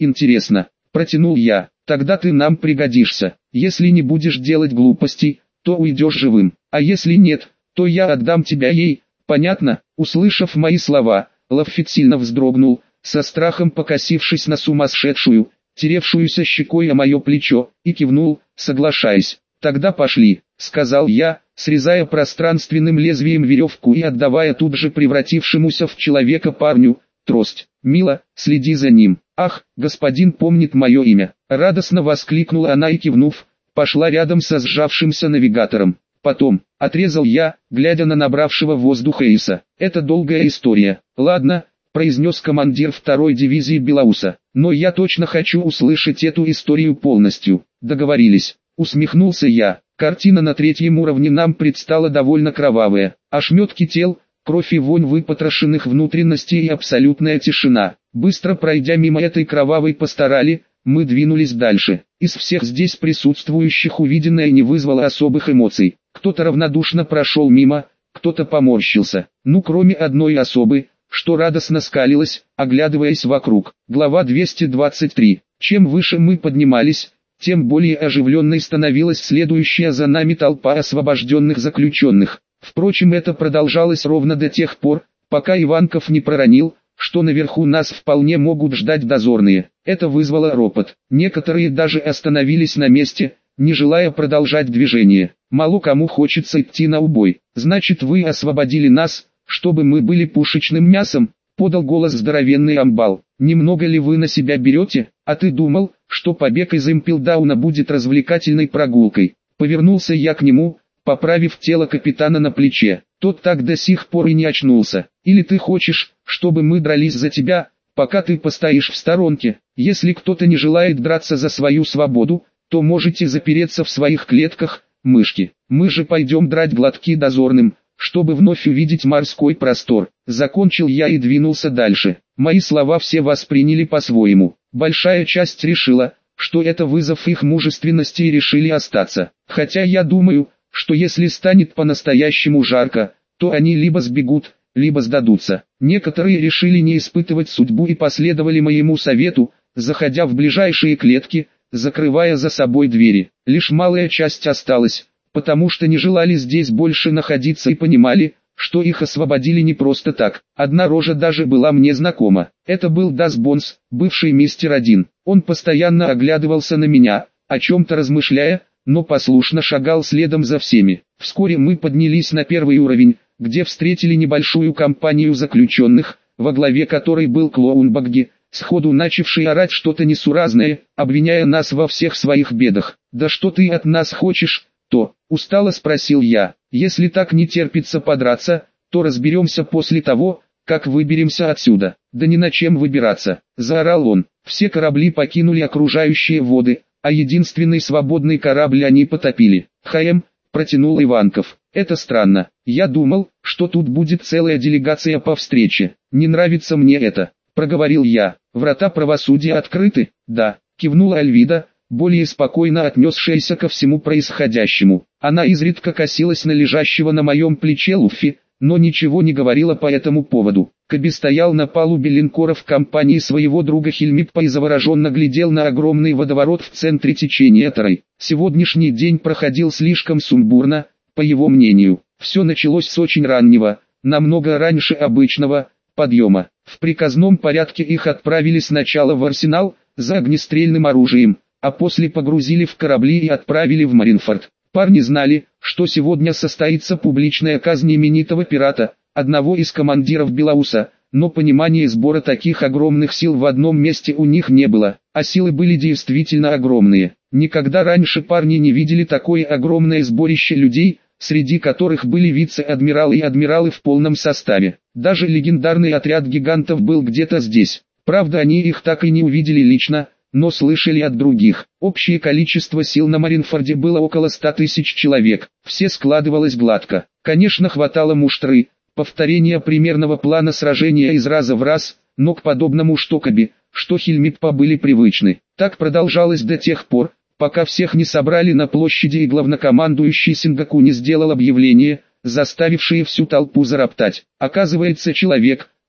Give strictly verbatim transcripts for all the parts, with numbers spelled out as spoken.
интересно, протянул я, тогда ты нам пригодишься. Если не будешь делать глупостей, то уйдешь живым, а если нет, то я отдам тебя ей, понятно?» Услышав мои слова, Лаффит сильно вздрогнул, со страхом покосившись на сумасшедшую, теревшуюся щекой о мое плечо, и кивнул, соглашаясь. «Тогда пошли», — сказал я, срезая пространственным лезвием веревку и отдавая тут же превратившемуся в человека парню трость. «Мила, следи за ним». «Ах, господин помнит мое имя», — радостно воскликнула она и, кивнув, пошла рядом со сжавшимся навигатором. «Потом», — отрезал я, глядя на набравшего воздуха Иса. «Это долгая история». «Ладно», — произнес командир второй дивизии Белоуса, «но я точно хочу услышать эту историю полностью». «Договорились», — усмехнулся я. Картина на третьем уровне нам предстала довольно кровавая. Ошметки тел, кровь и вонь выпотрошенных внутренностей и абсолютная тишина. Быстро пройдя мимо этой кровавой пасторали, мы двинулись дальше. Из всех здесь присутствующих увиденное не вызвало особых эмоций. Кто-то равнодушно прошел мимо, кто-то поморщился. Ну, кроме одной особы, что радостно скалилась, оглядываясь вокруг. Глава двести двадцать три. Чем выше мы поднимались, тем более оживленной становилась следующая за нами толпа освобожденных заключенных. Впрочем, это продолжалось ровно до тех пор, пока Иванков не проронил, что наверху нас вполне могут ждать дозорные. Это вызвало ропот. Некоторые даже остановились на месте, не желая продолжать движение. Мало кому хочется идти на убой. «Значит, вы освободили нас, чтобы мы были пушечным мясом?» — подал голос здоровенный амбал. «Немного ли вы на себя берете? А ты думал, что побег из Импелдауна будет развлекательной прогулкой?» Повернулся я к нему, поправив тело капитана на плече. Тот так до сих пор и не очнулся. «Или ты хочешь, чтобы мы дрались за тебя, пока ты постоишь в сторонке? Если кто-то не желает драться за свою свободу, то можете запереться в своих клетках, мышки. Мы же пойдем драть глотки дозорным, чтобы вновь увидеть морской простор». Закончил я и двинулся дальше. Мои слова все восприняли по-своему. Большая часть решила, что это вызов их мужественности и решили остаться. Хотя я думаю, что если станет по-настоящему жарко, то они либо сбегут, либо сдадутся. Некоторые решили не испытывать судьбу и последовали моему совету, заходя в ближайшие клетки, закрывая за собой двери. Лишь малая часть осталась, потому что не желали здесь больше находиться и понимали, что их освободили не просто так. Одна рожа даже была мне знакома. Это был Дас Бонс, бывший мистер один. Он постоянно оглядывался на меня, о чем-то размышляя, но послушно шагал следом за всеми. Вскоре мы поднялись на первый уровень, где встретили небольшую компанию заключенных, во главе которой был клоун Багги, сходу начавший орать что-то несуразное, обвиняя нас во всех своих бедах. «Да что ты от нас хочешь?» «То», — устало спросил я. «Если так не терпится подраться, то разберемся после того, как выберемся отсюда». «Да ни на чем выбираться», — заорал он. Все корабли покинули окружающие воды, а единственный свободный корабль они потопили. «Хм», — протянул Иванков. «Это странно. Я думал, что тут будет целая делегация по встрече. Не нравится мне это», — проговорил я. «Врата правосудия открыты?» «Да», — кивнула Альвида, более спокойно отнесшаяся ко всему происходящему. Она изредка косилась на лежащего на моем плече Луффи, но ничего не говорила по этому поводу. Каби стоял на палубе линкора в компании своего друга Хельмиппа и завороженно глядел на огромный водоворот в центре течения Тарой. Сегодняшний день проходил слишком сумбурно, по его мнению. Все началось с очень раннего, намного раньше обычного, подъема. В приказном порядке их отправили сначала в арсенал, за огнестрельным оружием, а после погрузили в корабли и отправили в Маринфорд. Парни знали, что сегодня состоится публичная казнь именитого пирата, одного из командиров Белоуса, но понимания сбора таких огромных сил в одном месте у них не было, а силы были действительно огромные. Никогда раньше парни не видели такое огромное сборище людей, среди которых были вице-адмиралы и адмиралы в полном составе. Даже легендарный отряд гигантов был где-то здесь. Правда, они их так и не увидели лично, но слышали от других. Общее количество сил на Маринфорде было около ста тысяч человек. Все складывалось гладко. Конечно, хватало муштры, повторения примерного плана сражения из раза в раз, но к подобному что Каби, что Хельмиппа были привычны. Так продолжалось до тех пор, пока всех не собрали на площади и главнокомандующий Сингаку не сделал объявление, заставившее всю толпу зароптать. Оказывается, человек,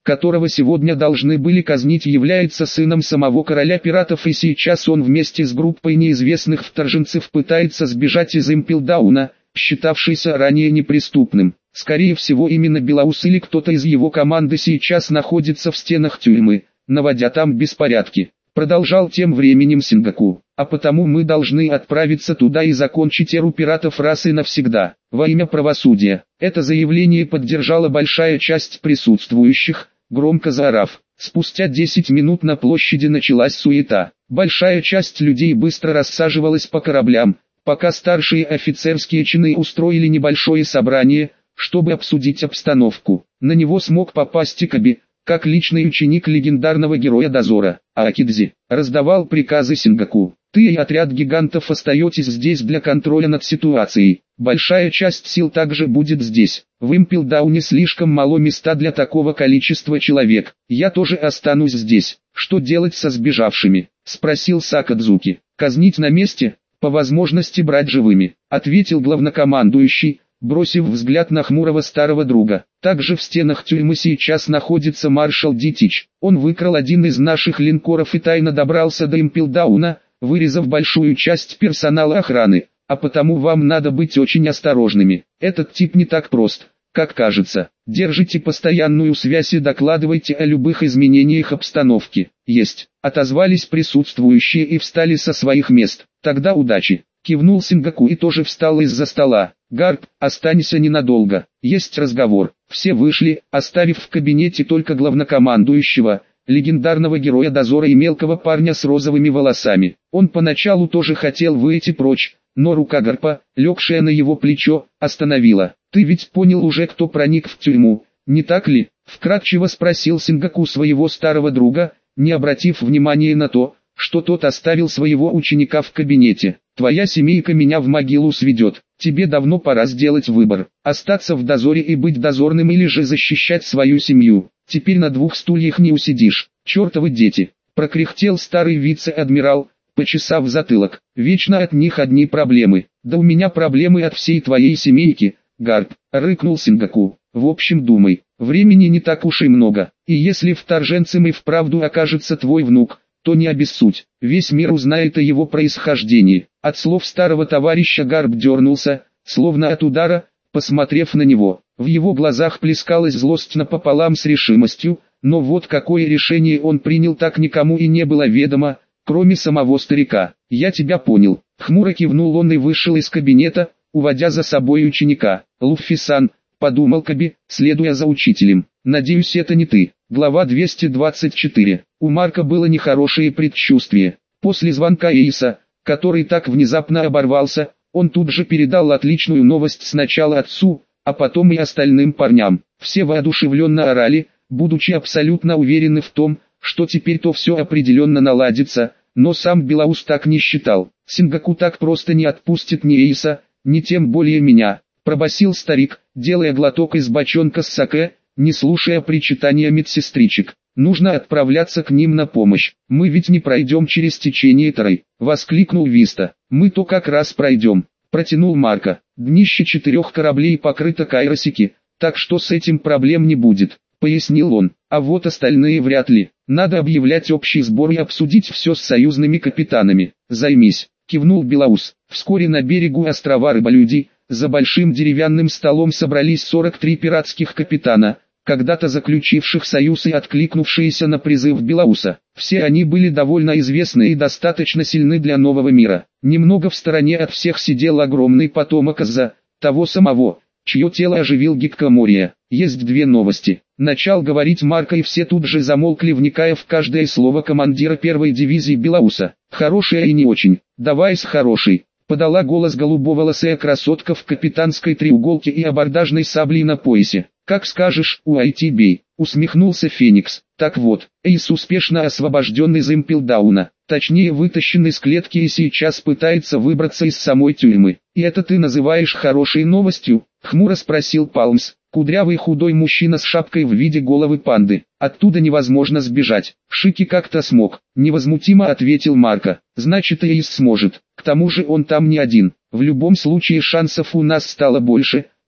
которого сегодня должны были казнить, является сыном самого короля пиратов, и сейчас он вместе с группой неизвестных вторженцев пытается сбежать из Импелдауна, считавшийся ранее неприступным. Скорее всего, именно Белаус или кто-то из его команды сейчас находится в стенах тюрьмы, наводя там беспорядки. Продолжал тем временем Сингаку. А потому мы должны отправиться туда и закончить эру пиратов раз и навсегда, во имя правосудия. Это заявление поддержала большая часть присутствующих, громко заорав. Спустя десять минут на площади началась суета. Большая часть людей быстро рассаживалась по кораблям, пока старшие офицерские чины устроили небольшое собрание, чтобы обсудить обстановку. На него смог попасть и Каби, как личный ученик легендарного героя дозора. А Акидзи раздавал приказы Сингаку. Ты и отряд гигантов остаетесь здесь для контроля над ситуацией. Большая часть сил также будет здесь. В Импелдауне слишком мало места для такого количества человек. Я тоже останусь здесь. Что делать со сбежавшими? Спросил Сакадзуки. Казнить на месте, по возможности брать живыми, ответил главнокомандующий, бросив взгляд на хмурого старого друга. Также в стенах тюрьмы сейчас находится маршал Дитич. Он выкрал один из наших линкоров и тайно добрался до Импелдауна, вырезав большую часть персонала охраны, а потому вам надо быть очень осторожными. Этот тип не так прост, как кажется. Держите постоянную связь и докладывайте о любых изменениях обстановки. Есть. Отозвались присутствующие и встали со своих мест. Тогда удачи. Кивнул Сингаку и тоже встал из-за стола. Гарп, останься ненадолго. Есть разговор. Все вышли, оставив в кабинете только главнокомандующего, легендарного героя дозора и мелкого парня с розовыми волосами. Он поначалу тоже хотел выйти прочь, но рука Гарпа, легшая на его плечо, остановила. «Ты ведь понял уже, кто проник в тюрьму, не так ли?» Вкратчиво спросил Сингаку своего старого друга, не обратив внимания на то, что тот оставил своего ученика в кабинете. «Твоя семейка меня в могилу сведет. Тебе давно пора сделать выбор. Остаться в дозоре и быть дозорным или же защищать свою семью. Теперь на двух стульях не усидишь. Чертовы дети!» Прокряхтел старый вице-адмирал, почесав затылок. «Вечно от них одни проблемы. Да у меня проблемы от всей твоей семейки, Гарп», — рыкнул Сингаку. «В общем, думай, времени не так уж и много. И если вторженцем и вправду окажется твой внук, то не обессудь, весь мир узнает о его происхождении». От слов старого товарища Гарп дернулся, словно от удара, посмотрев на него. В его глазах плескалась злость напополам с решимостью, но вот какое решение он принял, так никому и не было ведомо, кроме самого старика. «Я тебя понял», — хмуро кивнул он и вышел из кабинета, уводя за собой ученика. «Луффи-сан», — подумал Каби, следуя за учителем. «Надеюсь, это не ты». Глава двести двадцать четыре. У Марка было нехорошее предчувствие. После звонка Эйса, который так внезапно оборвался, он тут же передал отличную новость сначала отцу, а потом и остальным парням. Все воодушевленно орали, будучи абсолютно уверены в том, что теперь то все определенно наладится, но сам Белаус так не считал. «Сингаку так просто не отпустит ни Эйса, ни тем более меня», — пробасил старик, делая глоток из бочонка с саке, не слушая причитания медсестричек. «Нужно отправляться к ним на помощь. Мы ведь не пройдем через течение Тарой», — воскликнул Виста. «Мы то как раз пройдем», — протянул Марко. «Днище четырех кораблей покрыто кайросики, так что с этим проблем не будет», — пояснил он. «А вот остальные вряд ли. Надо объявлять общий сбор и обсудить все с союзными капитанами». «Займись», — кивнул Белаус. Вскоре на берегу острова Рыболюди, за большим деревянным столом собрались сорок три пиратских капитана, когда-то заключивших союз и откликнувшиеся на призыв Белауса. Все они были довольно известны и достаточно сильны для нового мира. Немного в стороне от всех сидел огромный потомок Аза, того самого, чье тело оживил Гиккомория. «Есть две новости», — начал говорить Марко, и все тут же замолкли, вникая в каждое слово командира первой дивизии Белауса. «Хорошая и не очень. Давай с хорошей», — подала голос голубоволосая красотка в капитанской треуголке и абордажной саблей на поясе. «Как скажешь, Уайтибей», — усмехнулся Феникс. «Так вот, Эйс успешно освобожден из Импелдауна, точнее вытащен из клетки и сейчас пытается выбраться из самой тюрьмы. И это ты называешь хорошей новостью?» — хмуро спросил Палмс, кудрявый худой мужчина с шапкой в виде головы панды. «Оттуда невозможно сбежать. Шики как-то смог», — невозмутимо ответил Марко. «Значит, и Эйс сможет. К тому же он там не один. В любом случае шансов у нас стало больше,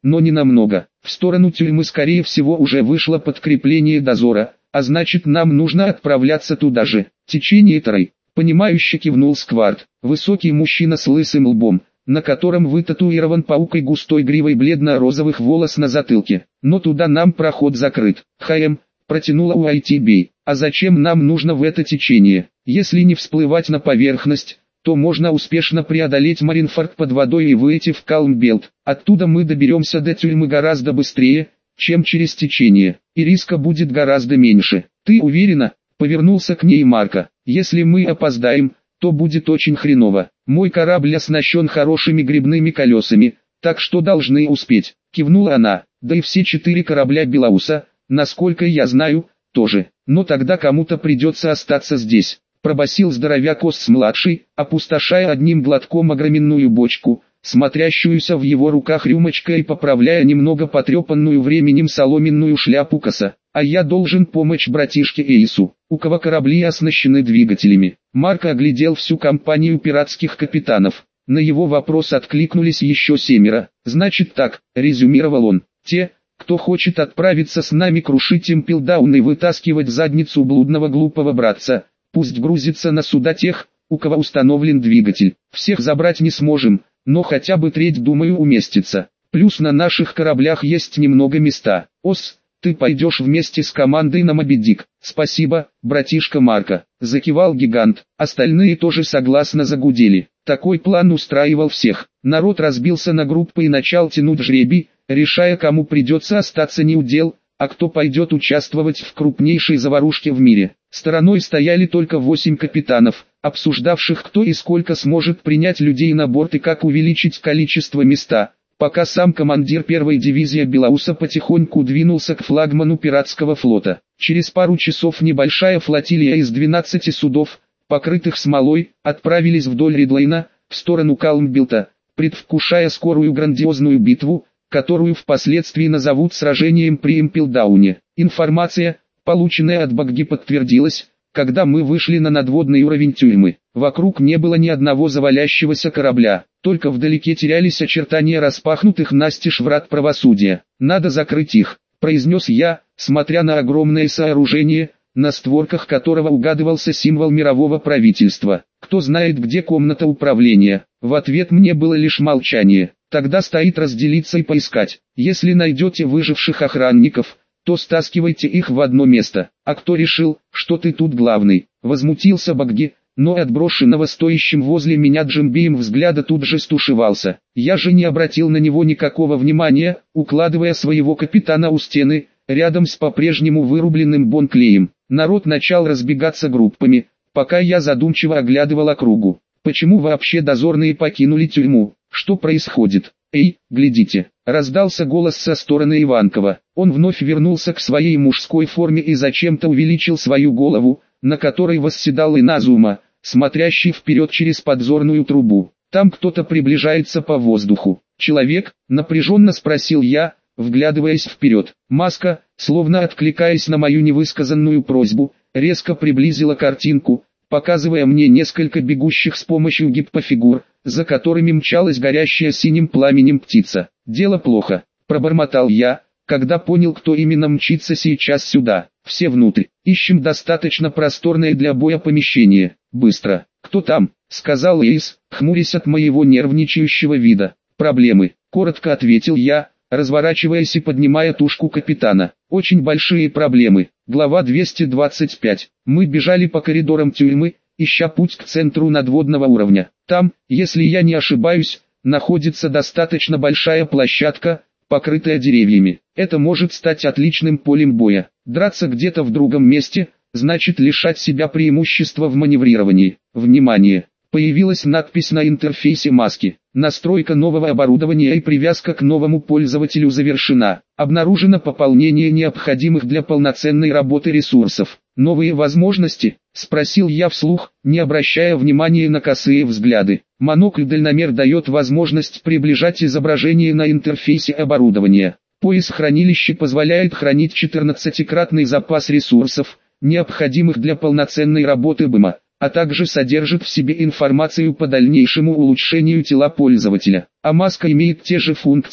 но не намного. В сторону тюрьмы скорее всего уже вышло подкрепление дозора, а значит нам нужно отправляться туда же. Течение Тарой. Понимающе кивнул Скварт. Высокий мужчина с лысым лбом, на котором вытатуирован паук и густой гривой бледно-розовых волос на затылке. Но туда нам проход закрыт. Хаем, протянула Уайтибей. А зачем нам нужно в это течение? Если не всплывать на поверхность, то можно успешно преодолеть Маринфорд под водой и выйти в Калмбелт. Оттуда мы доберемся до тюрьмы гораздо быстрее, чем через течение, и риска будет гораздо меньше. Ты уверена? Повернулся к ней Марко. Если мы опоздаем, то будет очень хреново. Мой корабль оснащен хорошими гребными колесами, так что должны успеть. Кивнула она. Да и все четыре корабля Белауса, насколько я знаю, тоже. Но тогда кому-то придется остаться здесь. Пробасил здоровяк Осс-младший, опустошая одним глотком огроменную бочку, смотрящуюся в его руках рюмочкой и поправляя немного потрепанную временем соломенную шляпу коса. А я должен помочь братишке Эйсу, у кого корабли оснащены двигателями. Марко оглядел всю компанию пиратских капитанов. На его вопрос откликнулись еще семеро. Значит так, резюмировал он, те, кто хочет отправиться с нами крушить Импелдаун и вытаскивать задницу блудного глупого братца, пусть грузится на суда тех, у кого установлен двигатель. Всех забрать не сможем, но хотя бы треть, думаю, уместится. Плюс на наших кораблях есть немного места. Ос, ты пойдешь вместе с командой на Моби Дик. Спасибо, братишка Марко. Закивал гигант. Остальные тоже согласно загудели. Такой план устраивал всех. Народ разбился на группы и начал тянуть жребий, решая, кому придется остаться неудел, а кто пойдет участвовать в крупнейшей заварушке в мире. Стороной стояли только восемь капитанов, обсуждавших, кто и сколько сможет принять людей на борт и как увеличить количество места, пока сам командир первой дивизии Белауса потихоньку двинулся к флагману пиратского флота. Через пару часов небольшая флотилия из двенадцати судов, покрытых смолой, отправились вдоль Ридлейна, в сторону Калмбелта, предвкушая скорую грандиозную битву, которую впоследствии назовут сражением при Импелдауне. Информация, полученная от Багги, подтвердилась, когда мы вышли на надводный уровень тюрьмы. Вокруг не было ни одного завалящегося корабля, только вдалеке терялись очертания распахнутых настежь врат правосудия. «Надо закрыть их», — произнес я, смотря на огромное сооружение, на створках которого угадывался символ мирового правительства. «Кто знает, где комната управления?» В ответ мне было лишь молчание. «Тогда стоит разделиться и поискать. Если найдете выживших охранников, то стаскивайте их в одно место. А кто решил, что ты тут главный?» Возмутился Багги, но от брошенного стоящим возле меня Джимбием взгляда тут же стушевался. Я же не обратил на него никакого внимания, укладывая своего капитана у стены, рядом с по-прежнему вырубленным Бонклеем. Народ начал разбегаться группами, пока я задумчиво оглядывал округу. Почему вообще дозорные покинули тюрьму? Что происходит? «Эй, глядите!» — раздался голос со стороны Иванкова. Он вновь вернулся к своей мужской форме и зачем-то увеличил свою голову, на которой восседал Иназума, смотрящий вперед через подзорную трубу. «Там кто-то приближается по воздуху. Человек?» — напряженно спросил я, вглядываясь вперед. Маска, словно откликаясь на мою невысказанную просьбу, резко приблизила картинку, показывая мне несколько бегущих с помощью гиппофигур, за которыми мчалась горящая синим пламенем птица. «Дело плохо», — пробормотал я, когда понял, кто именно мчится сейчас сюда. «Все внутрь. Ищем достаточно просторное для боя помещение. Быстро». «Кто там?» — сказал Эйс, хмурясь от моего нервничающего вида. «Проблемы», — коротко ответил я, разворачиваясь и поднимая тушку капитана. «Очень большие проблемы». Глава двести двадцать пять. Мы бежали по коридорам тюрьмы, ища путь к центру надводного уровня. Там, если я не ошибаюсь, находится достаточно большая площадка, покрытая деревьями. Это может стать отличным полем боя. Драться где-то в другом месте, значит лишать себя преимущества в маневрировании. Внимание! Появилась надпись на интерфейсе маски. Настройка нового оборудования и привязка к новому пользователю завершена. Обнаружено пополнение необходимых для полноценной работы ресурсов. «Новые возможности?» — спросил я вслух, не обращая внимания на косые взгляды. Монокль-дальномер дает возможность приближать изображение на интерфейсе оборудования. Пояс хранилища позволяет хранить четырнадцатикратный запас ресурсов, необходимых для полноценной работы БИМа, а также содержит в себе информацию по дальнейшему улучшению тела пользователя. А маска имеет те же функции,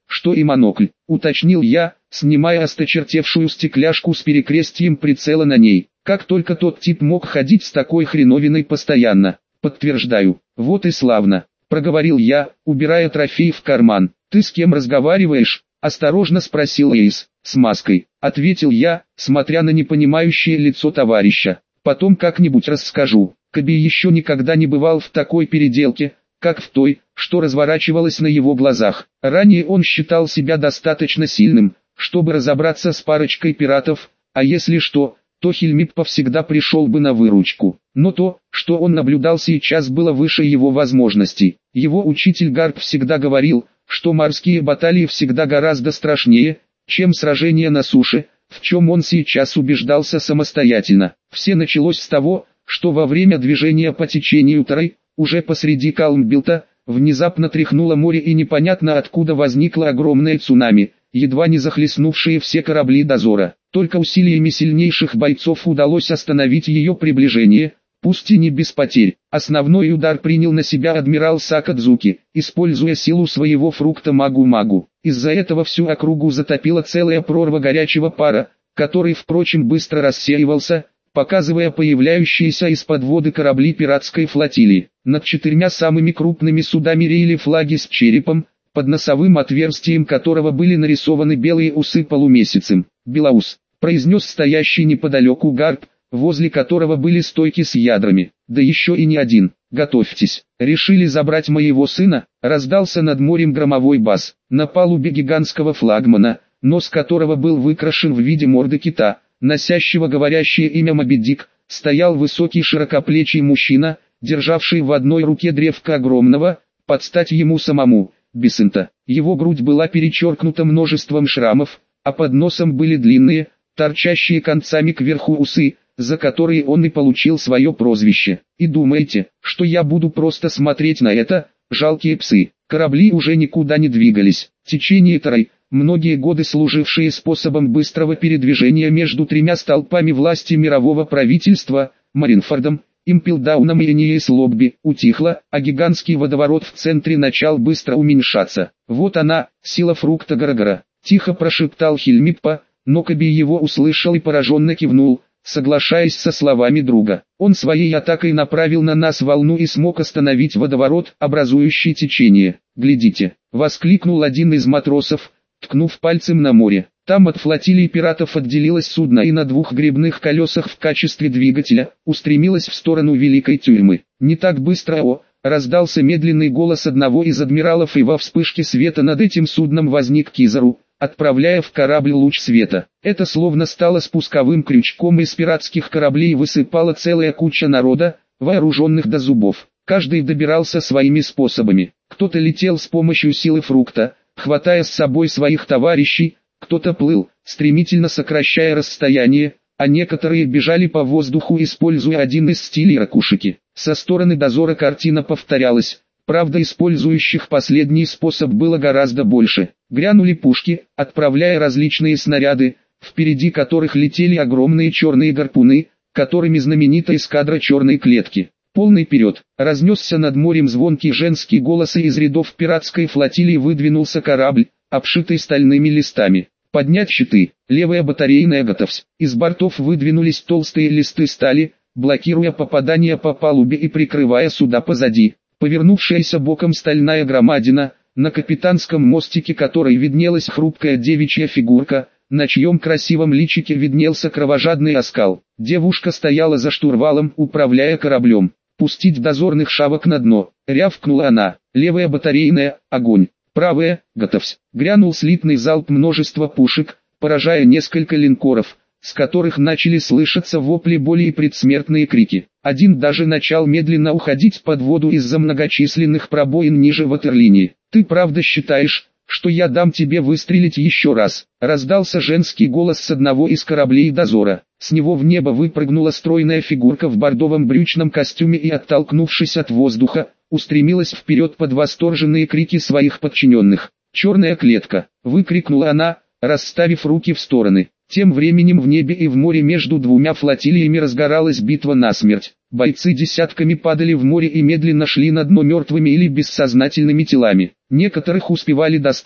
что и монокль, уточнил я, снимая осточертевшую стекляшку с перекрестием прицела на ней. Как только тот тип мог ходить с такой хреновиной постоянно. Подтверждаю. Вот и славно, проговорил я, убирая трофей в карман. Ты с кем разговариваешь? Осторожно спросил Эйс. С маской, ответил я, смотря на непонимающее лицо товарища. Потом как-нибудь расскажу. Коби еще никогда не бывал в такой переделке, как в той, что разворачивалась на его глазах. Ранее он считал себя достаточно сильным, чтобы разобраться с парочкой пиратов, а если что, то Хильмиппа всегда пришел бы на выручку. Но то, что он наблюдал сейчас, было выше его возможностей. Его учитель Гарп всегда говорил, что морские баталии всегда гораздо страшнее, чем сражения на суше, в чем он сейчас убеждался самостоятельно. Все началось с того, что во время движения по течению Трой, уже посреди Калмбилта, внезапно тряхнуло море и непонятно откуда возникло огромное цунами, едва не захлестнувшие все корабли дозора. Только усилиями сильнейших бойцов удалось остановить ее приближение, пусть и не без потерь. Основной удар принял на себя адмирал Сакадзуки, используя силу своего фрукта Магу-Магу. Из-за этого всю округу затопила целая прорва горячего пара, который, впрочем, быстро рассеивался, показывая появляющиеся из-под воды корабли пиратской флотилии. Над четырьмя самыми крупными судами реяли флаги с черепом, под носовым отверстием которого были нарисованы белые усы полумесяцем. «Белоус», произнес стоящий неподалеку Гарп, возле которого были стойки с ядрами. «Да еще и не один. Готовьтесь. Решили забрать моего сына?» Раздался над морем громовой бас. На палубе гигантского флагмана, нос которого был выкрашен в виде морды кита, носящего говорящее имя Моби Дик, стоял высокий широкоплечий мужчина, державший в одной руке древко огромного, под стать ему самому, бесента. Его грудь была перечеркнута множеством шрамов, а под носом были длинные, торчащие концами кверху усы, за которые он и получил свое прозвище. И думаете, что я буду просто смотреть на это, жалкие псы? Корабли уже никуда не двигались. Течение Трой, многие годы служившие способом быстрого передвижения между тремя столпами власти мирового правительства, Маринфордом, Импелдауном и Эниейс Лобби, утихло, а гигантский водоворот в центре начал быстро уменьшаться. «Вот она, сила фрукта Гаргара», — тихо прошептал Хильмиппа, но Коби его услышал и пораженно кивнул, соглашаясь со словами друга. Он своей атакой направил на нас волну и смог остановить водоворот, образующий течение. «Глядите!» — воскликнул один из матросов, ткнув пальцем на море. Там от флотилии пиратов отделилось судно и на двух гребных колесах в качестве двигателя устремилось в сторону великой тюрьмы. «Не так быстро, о!» — раздался медленный голос одного из адмиралов, и во вспышке света над этим судном возник Кизару, отправляя в корабль луч света. Это словно стало спусковым крючком, из пиратских кораблей высыпала целая куча народа, вооруженных до зубов. Каждый добирался своими способами. Кто-то летел с помощью силы фрукта, хватая с собой своих товарищей, кто-то плыл, стремительно сокращая расстояние, а некоторые бежали по воздуху, используя один из стилей ракушики. Со стороны дозора картина повторялась. Правда, использующих последний способ было гораздо больше. Грянули пушки, отправляя различные снаряды, впереди которых летели огромные черные гарпуны, которыми знаменита эскадра черной клетки. Полный вперед, разнесся над морем звонкий женский голос, и из рядов пиратской флотилии выдвинулся корабль, обшитый стальными листами. «Поднять щиты, левая батарейная готовься». Из бортов выдвинулись толстые листы стали, блокируя попадание по палубе и прикрывая суда позади. Повернувшаяся боком стальная громадина, на капитанском мостике которой виднелась хрупкая девичья фигурка, на чьем красивом личике виднелся кровожадный оскал. Девушка стояла за штурвалом, управляя кораблем. «Пустить дозорных шавок на дно», — рявкнула она. «Левая батарейная, огонь! Правая, готовься!» Грянул слитный залп множества пушек, поражая несколько линкоров, с которых начали слышаться вопли боли и предсмертные крики. Один даже начал медленно уходить под воду из-за многочисленных пробоин ниже ватерлинии. «Ты правда считаешь, что я дам тебе выстрелить еще раз?» Раздался женский голос с одного из кораблей дозора. С него в небо выпрыгнула стройная фигурка в бордовом брючном костюме и, оттолкнувшись от воздуха, устремилась вперед под восторженные крики своих подчиненных. «Черная клетка!» — выкрикнула она, расставив руки в стороны. Тем временем в небе и в море между двумя флотилиями разгоралась битва насмерть. Бойцы десятками падали в море и медленно шли на дно мертвыми или бессознательными телами. Некоторых успевали достать,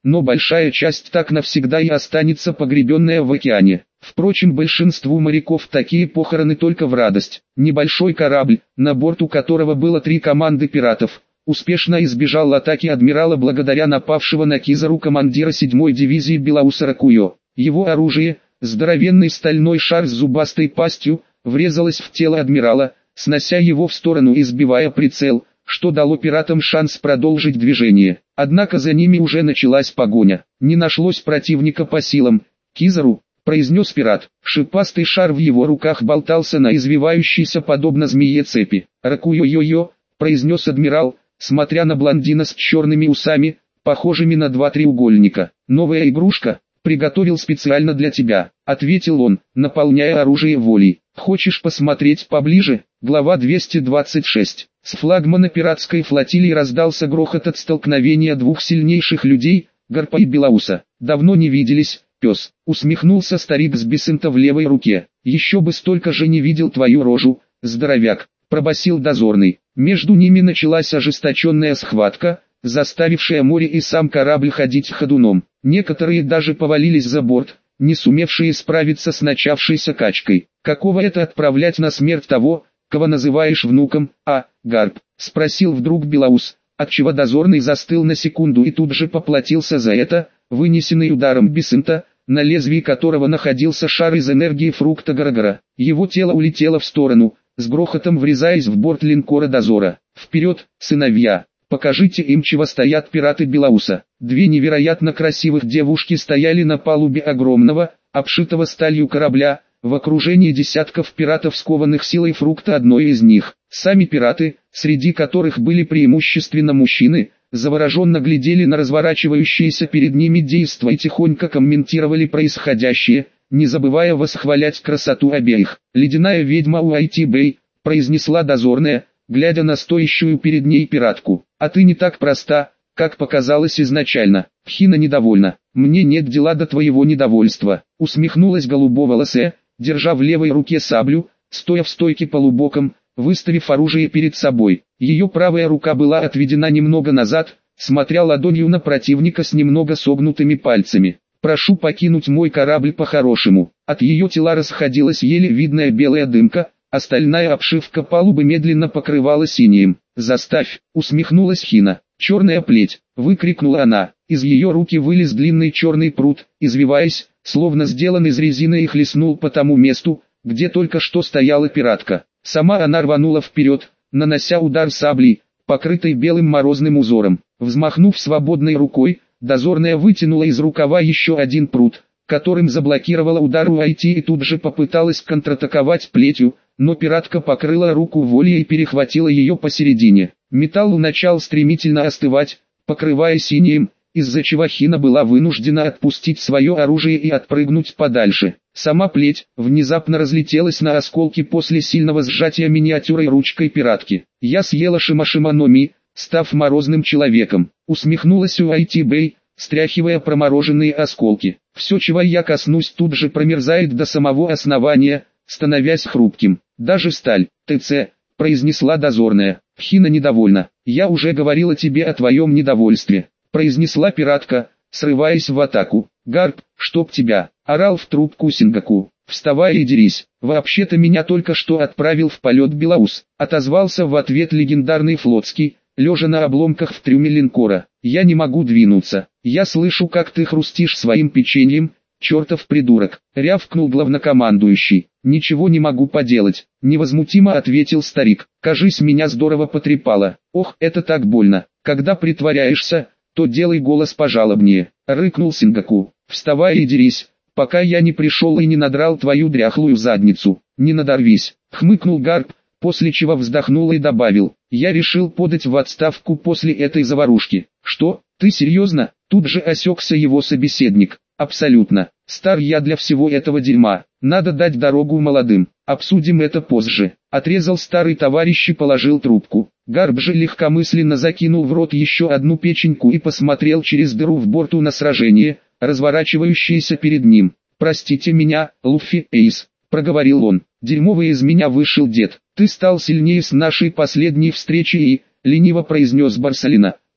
но большая часть так навсегда и останется погребенная в океане. Впрочем, большинству моряков такие похороны только в радость. Небольшой корабль, на борту которого было три команды пиратов, успешно избежал атаки адмирала благодаря напавшего на Кизару командира седьмой дивизии Белауса Ракуйо. Его оружие, здоровенный стальной шар с зубастой пастью, врезалось в тело адмирала, снося его в сторону и сбивая прицел, что дало пиратам шанс продолжить движение. Однако за ними уже началась погоня. Не нашлось противника по силам. «Кизару», — произнес пират. Шипастый шар в его руках болтался на извивающейся подобно змее цепи. «Ракуйо-йо-йо», — произнес адмирал, смотря на блондина с черными усами, похожими на два треугольника. «Новая игрушка? Приготовил специально для тебя», — ответил он, наполняя оружие волей. «Хочешь посмотреть поближе?» Глава двести двадцать шесть. С флагмана пиратской флотилии раздался грохот от столкновения двух сильнейших людей, Гарпа и Белауса. «Давно не виделись, пес», — усмехнулся старик с бесента в левой руке. «Еще бы столько же не видел твою рожу, здоровяк», — пробасил дозорный. Между ними началась ожесточенная схватка, заставившая море и сам корабль ходить ходуном. Некоторые даже повалились за борт, не сумевшие справиться с начавшейся качкой. «Какого это отправлять на смерть того, кого называешь внуком, а, Гарп?» — спросил вдруг Белаус, отчего дозорный застыл на секунду и тут же поплатился за это, вынесенный ударом бесента, на лезвии которого находился шар из энергии фрукта Гарагара. Его тело улетело в сторону, с грохотом врезаясь в борт линкора дозора. «Вперед, сыновья! Покажите им, чего стоят пираты Белауса». Две невероятно красивых девушки стояли на палубе огромного, обшитого сталью корабля, в окружении десятков пиратов, скованных силой фрукта одной из них. Сами пираты, среди которых были преимущественно мужчины, завороженно глядели на разворачивающиеся перед ними действа и тихонько комментировали происходящее, не забывая восхвалять красоту обеих. «Ледяная ведьма Уайти-Бэй», — произнесла дозорная, глядя на стоящую перед ней пиратку. «А ты не так проста, как показалось изначально». Хина недовольна. «Мне нет дела до твоего недовольства», — усмехнулась голубоволосая, держа в левой руке саблю, стоя в стойке полубоком, выставив оружие перед собой. Ее правая рука была отведена немного назад, смотря ладонью на противника с немного согнутыми пальцами. «Прошу покинуть мой корабль по-хорошему». От ее тела расходилась еле видная белая дымка, остальная обшивка палубы медленно покрывала синим. «Заставь», — усмехнулась Хина. «Черная плеть», — выкрикнула она. Из ее руки вылез длинный черный прут, извиваясь, словно сделан из резины, и хлестнул по тому месту, где только что стояла пиратка. Сама она рванула вперед, нанося удар саблей, покрытой белым морозным узором. Взмахнув свободной рукой, дозорная вытянула из рукава еще один прут, которым заблокировала удар Уайти, и тут же попыталась контратаковать плетью, но пиратка покрыла руку волей и перехватила ее посередине. Металл начал стремительно остывать, покрывая синим, из-за чего Хина была вынуждена отпустить свое оружие и отпрыгнуть подальше. Сама плеть внезапно разлетелась на осколки после сильного сжатия миниатюрой ручкой пиратки. «Я съела Шима-Шима но Ми, став морозным человеком», — усмехнулась Уайти-Бэй, стряхивая промороженные осколки. «Все, чего я коснусь, тут же промерзает до самого основания, становясь хрупким. Даже сталь». «ТЦ», — произнесла дозорная. Хина недовольна. «Я уже говорила тебе о твоем недовольстве», — произнесла пиратка, срываясь в атаку. «Гарп, чтоб тебя!» — орал в трубку Сингаку. «Вставай и дерись. Вообще-то меня только что отправил в полет Белаус», — отозвался в ответ легендарный флотский, лежа на обломках в трюме линкора. «Я не могу двинуться. Я слышу, как ты хрустишь своим печеньем, чертов придурок», — рявкнул главнокомандующий. «Ничего не могу поделать», — невозмутимо ответил старик. «Кажись, меня здорово потрепало. Ох, это так больно. Когда притворяешься, то делай голос пожалобнее», — рыкнул Сингаку. «Вставай и дерись, пока я не пришел и не надрал твою дряхлую задницу. Не надорвись», — хмыкнул Гарп, после чего вздохнул и добавил: «Я решил подать в отставку после этой заварушки». «Что, ты серьезно?» Тут же осекся его собеседник. «Абсолютно. Стар я для всего этого дерьма. Надо дать дорогу молодым. Обсудим это позже», — отрезал старый товарищ и положил трубку. Гарп же легкомысленно закинул в рот еще одну печеньку и посмотрел через дыру в борту на сражение, разворачивающееся перед ним. «Простите меня, Луффи Эйс», — проговорил он. «Дерьмовый из меня вышел дед. Ты стал сильнее с нашей последней встречи и...» — лениво произнес Барсалина.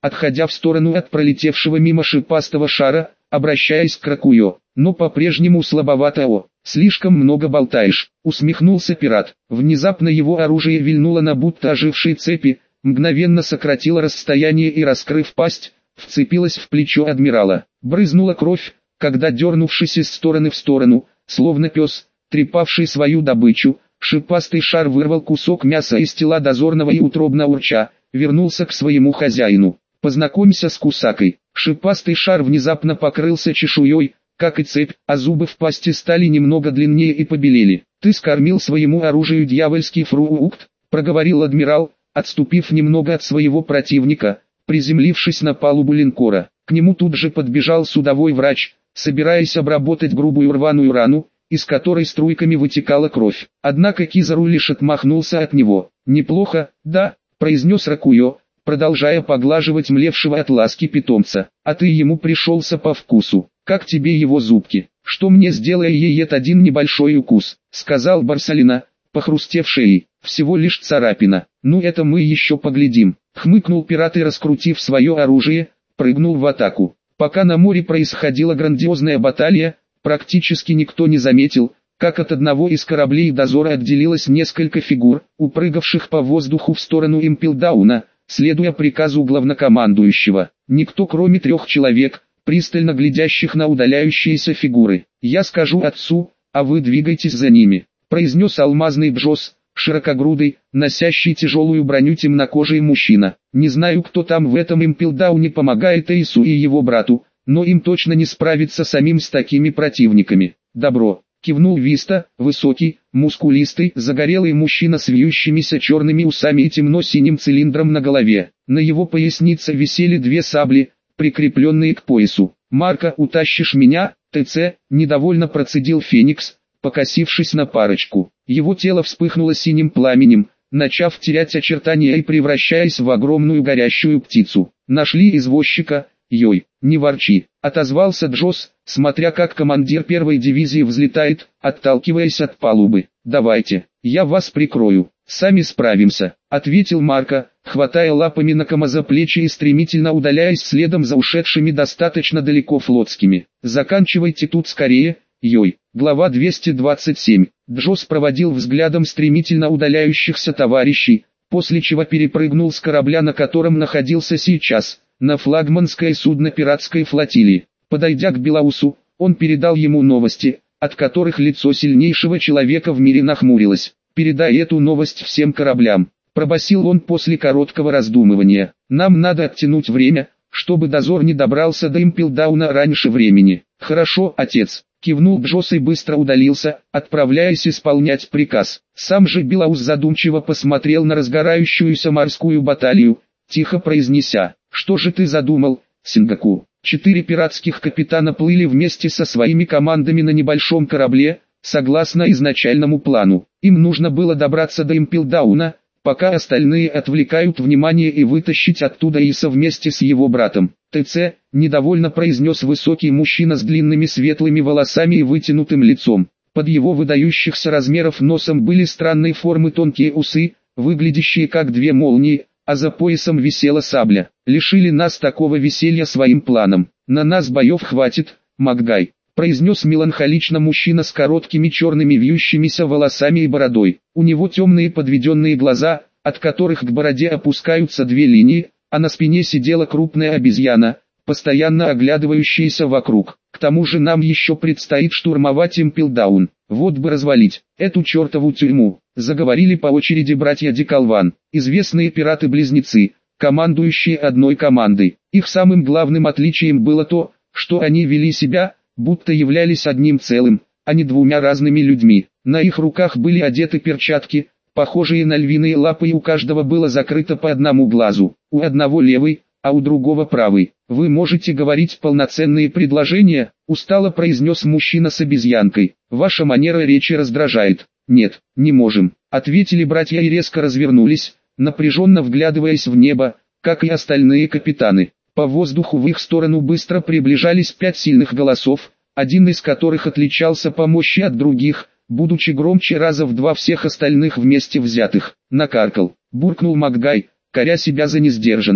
отходя в сторону от пролетевшего мимо шипастого шара, обращаясь к Ракуё. Но по-прежнему слабовато. О, слишком много болтаешь, усмехнулся пират. Внезапно его оружие вильнуло на будто ожившей цепи, мгновенно сократило расстояние и, раскрыв пасть, вцепилось в плечо адмирала. Брызнула кровь, когда, дернувшись из стороны в сторону, словно пес, трепавший свою добычу, шипастый шар вырвал кусок мяса из тела дозорного и, утробно урча, вернулся к своему хозяину. Познакомься с Кусакой. Шипастый шар внезапно покрылся чешуей, как и цепь, а зубы в пасти стали немного длиннее и побелели. «Ты скормил своему оружию дьявольский фрукт», — проговорил адмирал, отступив немного от своего противника, приземлившись на палубу линкора. К нему тут же подбежал судовой врач, собираясь обработать грубую рваную рану, из которой струйками вытекала кровь. Однако Кизару лишь отмахнулся от него. «Неплохо, да», — произнес Ракуё, продолжая поглаживать млевшего от ласки питомца. «А ты ему пришелся по вкусу. Как тебе его зубки? Что мне сделай ей один небольшой укус», — сказал Барсалина, похрустев шеей. «Всего лишь царапина. Ну это мы еще поглядим», — хмыкнул пират и, раскрутив свое оружие, прыгнул в атаку. Пока на море происходила грандиозная баталия, практически никто не заметил, как от одного из кораблей дозора отделилось несколько фигур, упрыгавших по воздуху в сторону Импелдауна, следуя приказу главнокомандующего. Никто, кроме трех человек, пристально глядящих на удаляющиеся фигуры. «Я скажу отцу, а вы двигайтесь за ними», — произнес алмазный Джос, широкогрудый, носящий тяжелую броню темнокожий мужчина. «Не знаю, кто там в этом Импелдауне помогает Эйсу и его брату, но им точно не справиться самим с такими противниками». «Добро», — кивнул Виста, высокий, мускулистый, загорелый мужчина с вьющимися черными усами и темно-синим цилиндром на голове. На его пояснице висели две сабли, прикрепленные к поясу. «Марко, утащишь меня?» «ТЦ», — недовольно процедил Феникс, покосившись на парочку. Его тело вспыхнуло синим пламенем, начав терять очертания и превращаясь в огромную горящую птицу. «Нашли извозчика, Йой, не ворчи», — отозвался Джос, смотря как командир первой дивизии взлетает, отталкиваясь от палубы. «Давайте, я вас прикрою, сами справимся», — ответил Марко, хватая лапами Накама за плечи и стремительно удаляясь следом за ушедшими достаточно далеко флотскими. «Заканчивайте тут скорее, Йой». Глава двести двадцать семь. Джос проводил взглядом стремительно удаляющихся товарищей, после чего перепрыгнул с корабля, на котором находился сейчас, на флагманское судно пиратской флотилии. Подойдя к Белаусу, он передал ему новости, от которых лицо сильнейшего человека в мире нахмурилось. «Передай эту новость всем кораблям», — пробасил он после короткого раздумывания. «Нам надо оттянуть время, чтобы дозор не добрался до Импелдауна раньше времени». «Хорошо, отец», — кивнул Джос и быстро удалился, отправляясь исполнять приказ. Сам же Белаус задумчиво посмотрел на разгорающуюся морскую баталию, тихо произнеся: «Что же ты задумал, Сингаку?» Четыре пиратских капитана плыли вместе со своими командами на небольшом корабле, согласно изначальному плану. Им нужно было добраться до Импелдауна, пока остальные отвлекают внимание, и вытащить оттуда Иса вместе с его братом. «ТЦ», — недовольно произнес высокий мужчина с длинными светлыми волосами и вытянутым лицом. Под его выдающихся размеров носом были странной формы тонкие усы, выглядящие как две молнии, а за поясом висела сабля. «Лишили нас такого веселья своим планом. На нас боев хватит, Макгай», — произнес меланхолично мужчина с короткими черными вьющимися волосами и бородой. У него темные подведенные глаза, от которых к бороде опускаются две линии, а на спине сидела крупная обезьяна, постоянно оглядывающаяся вокруг. «К тому же нам еще предстоит штурмовать Импелдаун. Вот бы развалить эту чертову тюрьму», — заговорили по очереди братья Декалван, известные пираты-близнецы, командующие одной командой. Их самым главным отличием было то, что они вели себя, будто являлись одним целым, а не двумя разными людьми. На их руках были одеты перчатки, похожие на львиные лапы, и у каждого было закрыто по одному глазу. У одного левый, а у другого правый. «Вы можете говорить полноценные предложения?» — устало произнес мужчина с обезьянкой. «Ваша манера речи раздражает». «Нет, не можем», — ответили братья и резко развернулись, напряженно вглядываясь в небо, как и остальные капитаны. По воздуху в их сторону быстро приближались пять сильных голосов, один из которых отличался по мощи от других, будучи громче раза в два всех остальных вместе взятых. «Накаркал», — буркнул Макгай, коря себя за несдержанность.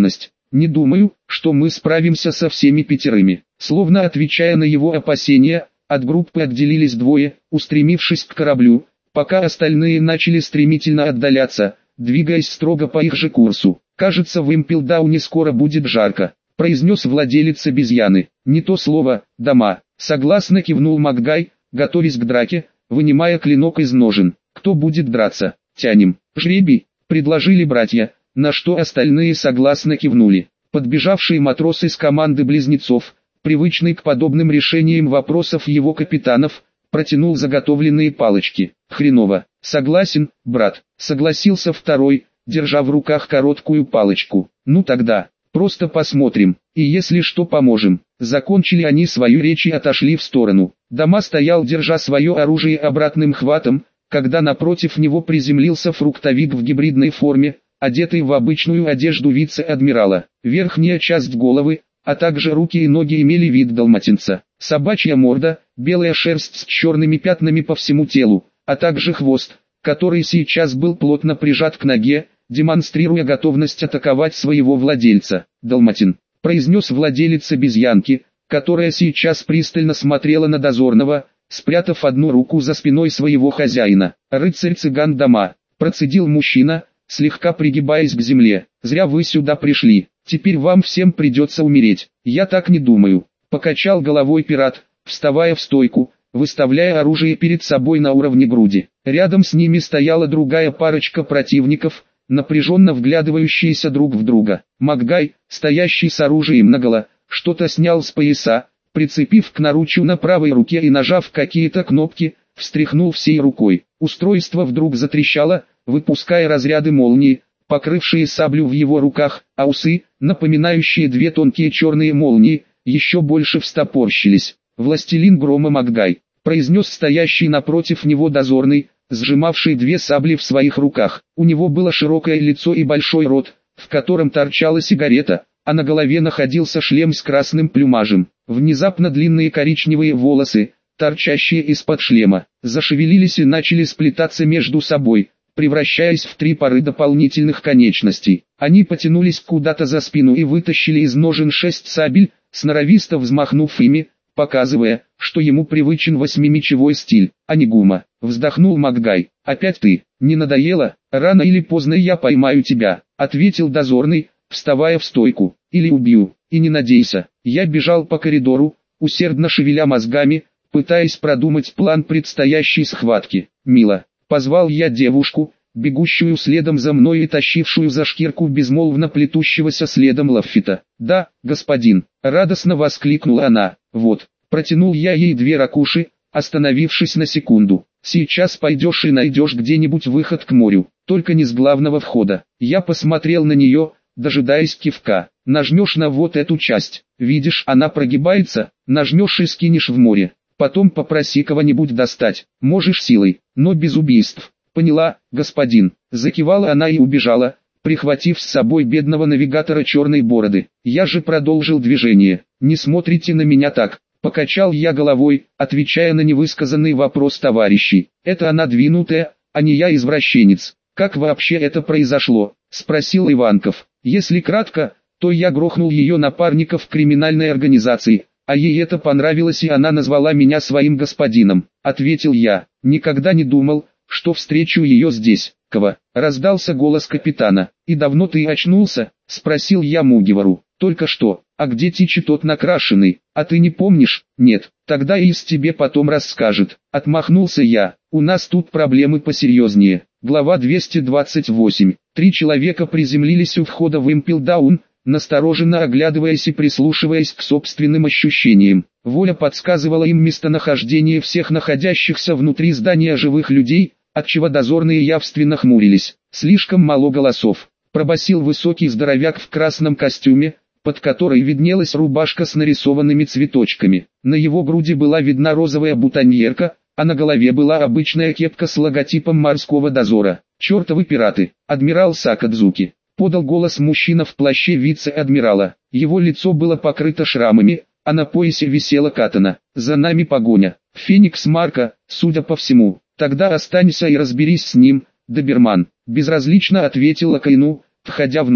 Не думаю, что мы справимся со всеми пятерыми. Словно отвечая на его опасения, от группы отделились двое, устремившись к кораблю, пока остальные начали стремительно отдаляться, двигаясь строго по их же курсу. «Кажется, в Импелдауне скоро будет жарко», — произнес владелец обезьяны. «Не то слово, дома», — согласно кивнул Макгай, готовясь к драке, вынимая клинок из ножен. «Кто будет драться? Тянем. Жребий», — предложили братья, на что остальные согласно кивнули. Подбежавший матрос из команды близнецов, привычный к подобным решениям вопросов его капитанов, протянул заготовленные палочки. «Хреново». «Согласен, брат», — согласился второй, держа в руках короткую палочку. «Ну тогда, просто посмотрим, и если что поможем». Закончили они свою речь и отошли в сторону. Дома стоял, держа свое оружие обратным хватом, когда напротив него приземлился фруктовик в гибридной форме, одетый в обычную одежду вице-адмирала. Верхняя часть головы, а также руки и ноги имели вид далматинца. Собачья морда, белая шерсть с черными пятнами по всему телу, а также хвост, который сейчас был плотно прижат к ноге, демонстрируя готовность атаковать своего владельца. «Далматин», — произнес владелец обезьянки, которая сейчас пристально смотрела на дозорного, спрятав одну руку за спиной своего хозяина. «Рыцарь-цыган дома», — процедил мужчина, слегка пригибаясь к земле. «Зря вы сюда пришли, теперь вам всем придется умереть». «Я так не думаю», — покачал головой пират, вставая в стойку, выставляя оружие перед собой на уровне груди. Рядом с ними стояла другая парочка противников, напряженно вглядывающиеся друг в друга. Макгай, стоящий с оружием наголо, что-то снял с пояса, прицепив к наручу на правой руке и нажав какие-то кнопки, встряхнул всей рукой. Устройство вдруг затрещало, выпуская разряды молнии, покрывшие саблю в его руках, а усы, напоминающие две тонкие черные молнии, еще больше встопорщились. «Властелин грома Макгай», — произнес стоящий напротив него дозорный, сжимавший две сабли в своих руках. У него было широкое лицо и большой рот, в котором торчала сигарета, а на голове находился шлем с красным плюмажем. Внезапно длинные коричневые волосы, торчащие из-под шлема, зашевелились и начали сплетаться между собой, превращаясь в три пары дополнительных конечностей. Они потянулись куда-то за спину и вытащили из ножен шесть сабель, сноровисто взмахнув ими, показывая, что ему привычен восьмимечевой стиль, а не гума. Вздохнул Макгай. «Опять ты? Не надоело? Рано или поздно я поймаю тебя», — ответил дозорный, вставая в стойку. «Или убью, и не надейся». Я бежал по коридору, усердно шевеля мозгами, пытаясь продумать план предстоящей схватки. «Мила», — позвал я девушку, бегущую следом за мной и тащившую за шкирку безмолвно плетущегося следом Лаффита. «Да, господин», — радостно воскликнула она. «Вот», — протянул я ей две ракуши, остановившись на секунду. «Сейчас пойдешь и найдешь где-нибудь выход к морю, только не с главного входа». Я посмотрел на нее, дожидаясь кивка. «Нажмешь на вот эту часть, видишь, она прогибается, нажмешь и скинешь в море. Потом попроси кого-нибудь достать, можешь силой, но без убийств». «Поняла, господин», — закивала она и убежала, прихватив с собой бедного навигатора черной бороды. Я же продолжил движение. «Не смотрите на меня так», — покачал я головой, отвечая на невысказанный вопрос товарищей. «Это она двинутая, а не я извращенец». «Как вообще это произошло?» — спросил Иванков. «Если кратко, то я грохнул ее напарника в криминальной организации, а ей это понравилось и она назвала меня своим господином», — ответил я. «Никогда не думал, что встречу ее здесь». «Кого?» — раздался голос капитана. «И давно ты очнулся?» — спросил я Мугивару. «Только что. А где Тичи тот накрашенный? А ты не помнишь?» «Нет, тогда Ис тебе потом расскажет». Отмахнулся я. «У нас тут проблемы посерьезнее». Глава двести двадцать восемь. Три человека приземлились у входа в Импелдаун, настороженно оглядываясь и прислушиваясь к собственным ощущениям. Воля подсказывала им местонахождение всех находящихся внутри здания живых людей, отчего дозорные явственно хмурились. «Слишком мало голосов», — пробасил высокий здоровяк в красном костюме, под которой виднелась рубашка с нарисованными цветочками. На его груди была видна розовая бутоньерка, а на голове была обычная кепка с логотипом морского дозора. «Чертовы пираты!» «Адмирал Сакадзуки», — подал голос мужчина в плаще вице-адмирала. Его лицо было покрыто шрамами, а на поясе висела катана. «За нами погоня. Феникс Марка, судя по всему». «Тогда останься и разберись с ним, доберман», — безразлично ответила Кайну, входя внутрь.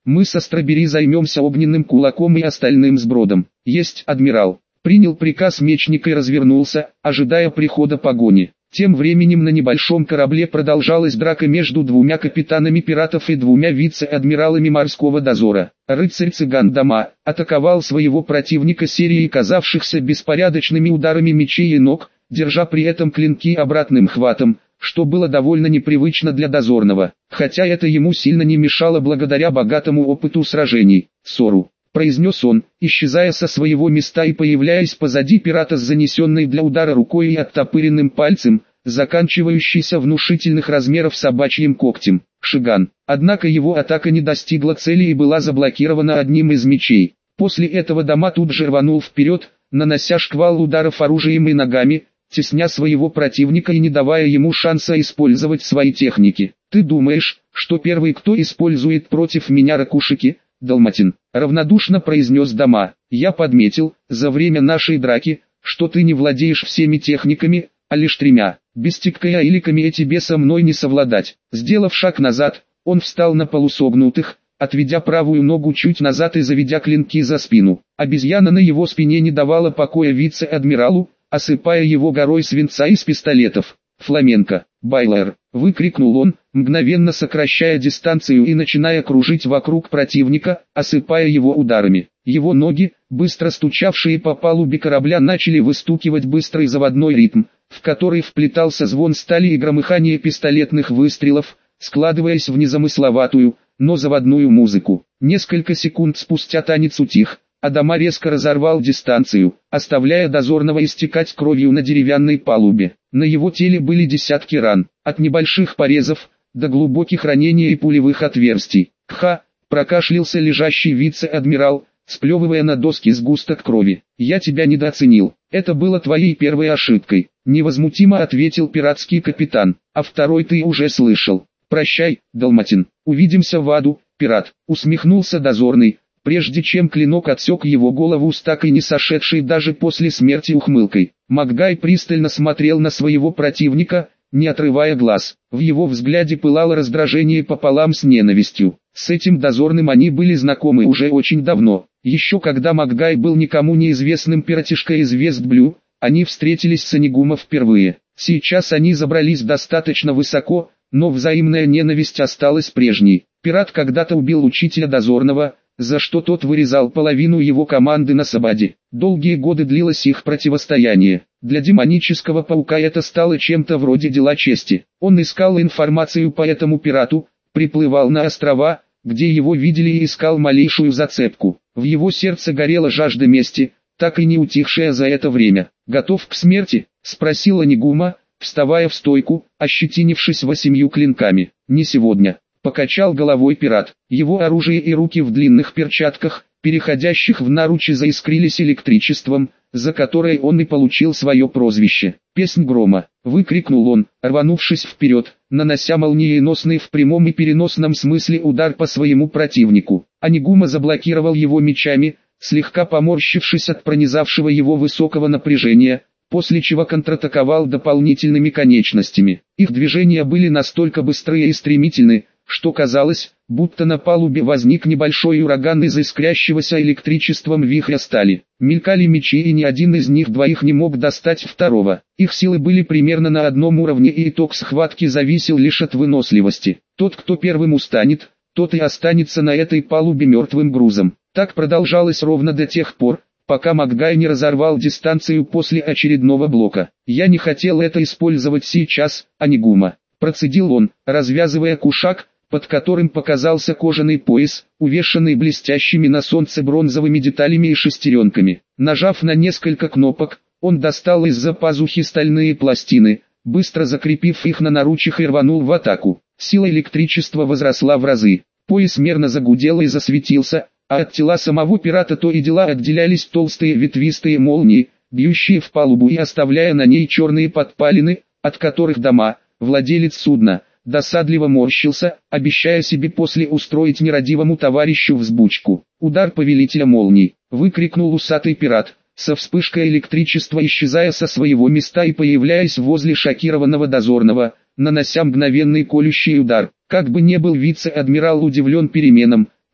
Мы со Стробери займемся огненным кулаком и остальным сбродом. Есть, адмирал. Принял приказ мечника и развернулся, ожидая прихода погони. Тем временем на небольшом корабле продолжалась драка между двумя капитанами пиратов и двумя вице-адмиралами морского дозора. Рыцарь-цыган Дама атаковал своего противника серией казавшихся беспорядочными ударами мечей и ног, держа при этом клинки обратным хватом, что было довольно непривычно для дозорного, хотя это ему сильно не мешало благодаря богатому опыту сражений. «Сору», — произнес он, исчезая со своего места и появляясь позади пирата с занесенной для удара рукой и оттопыренным пальцем, заканчивающийся внушительных размеров собачьим когтем. Шиган. Однако его атака не достигла цели и была заблокирована одним из мечей. После этого Дама тут же рванул вперед, нанося шквал ударов оружием и ногами, тесня своего противника и не давая ему шанса использовать свои техники. «Ты думаешь, что первый, кто использует против меня ракушики, Далматин?» — равнодушно произнес Дама. «Я подметил, за время нашей драки, что ты не владеешь всеми техниками, а лишь тремя. Без тиккая или камея тебе со мной не совладать». Сделав шаг назад, он встал на полусогнутых, отведя правую ногу чуть назад и заведя клинки за спину. Обезьяна на его спине не давала покоя вице-адмиралу, осыпая его горой свинца из пистолетов. «Фламенко, Байлер!» — выкрикнул он, мгновенно сокращая дистанцию и начиная кружить вокруг противника, осыпая его ударами. Его ноги, быстро стучавшие по палубе корабля, начали выстукивать быстрый заводной ритм, в который вплетался звон стали и громыхание пистолетных выстрелов, складываясь в незамысловатую, но заводную музыку. Несколько секунд спустя танец утих, а Дама резко разорвал дистанцию, оставляя дозорного истекать кровью на деревянной палубе. На его теле были десятки ран, от небольших порезов до глубоких ранений и пулевых отверстий. «Кха!» — прокашлялся лежащий вице-адмирал, сплевывая на доски сгусток крови. «Я тебя недооценил. Это было твоей первой ошибкой», — невозмутимо ответил пиратский капитан. «А второй ты уже слышал. Прощай, Далматин. Увидимся в аду, пират», — усмехнулся дозорный, прежде чем клинок отсек его голову с так и не сошедшей даже после смерти ухмылкой. Макгай пристально смотрел на своего противника, не отрывая глаз. В его взгляде пылало раздражение пополам с ненавистью. С этим дозорным они были знакомы уже очень давно. Еще когда Макгай был никому неизвестным пиратишкой из Вестблю, они встретились с Анигума впервые. Сейчас они забрались достаточно высоко, но взаимная ненависть осталась прежней. Пират когда-то убил учителя дозорного, за что тот вырезал половину его команды на Сабаде. Долгие годы длилось их противостояние. Для демонического паука это стало чем-то вроде дела чести. Он искал информацию по этому пирату, приплывал на острова, где его видели, и искал малейшую зацепку. В его сердце горела жажда мести, так и не утихшая за это время. «Готов к смерти?» — спросила Анигума, вставая в стойку, ощетинившись восемью клинками. «Не сегодня», — покачал головой пират. Его оружие и руки в длинных перчатках, переходящих в наручи, заискрились электричеством, за которое он и получил свое прозвище. «Песнь грома!» — выкрикнул он, рванувшись вперед, нанося молниеносный в прямом и переносном смысле удар по своему противнику. Анигума заблокировал его мечами, слегка поморщившись от пронизавшего его высокого напряжения, после чего контратаковал дополнительными конечностями. Их движения были настолько быстрые и стремительны, что казалось, будто на палубе возник небольшой ураган из искрящегося электричеством вихря стали. Мелькали мечи, и ни один из них двоих не мог достать второго. Их силы были примерно на одном уровне, и итог схватки зависел лишь от выносливости. Тот, кто первым устанет, тот и останется на этой палубе мертвым грузом. Так продолжалось ровно до тех пор, пока Макгай не разорвал дистанцию после очередного блока. «Я не хотел это использовать сейчас, Анигума», — процедил он, развязывая кушак, под которым показался кожаный пояс, увешанный блестящими на солнце бронзовыми деталями и шестеренками. Нажав на несколько кнопок, он достал из-за пазухи стальные пластины, быстро закрепив их на наручах, и рванул в атаку. Сила электричества возросла в разы. Пояс мерно загудел и засветился, а от тела самого пирата то и дело отделялись толстые ветвистые молнии, бьющие в палубу и оставляя на ней черные подпалины, от которых Дама, владелец судна, досадливо морщился, обещая себе после устроить нерадивому товарищу взбучку. «Удар повелителя молний!» — выкрикнул усатый пират, со вспышкой электричества исчезая со своего места и появляясь возле шокированного дозорного, нанося мгновенный колющий удар. Как бы не был вице-адмирал удивлен переменам,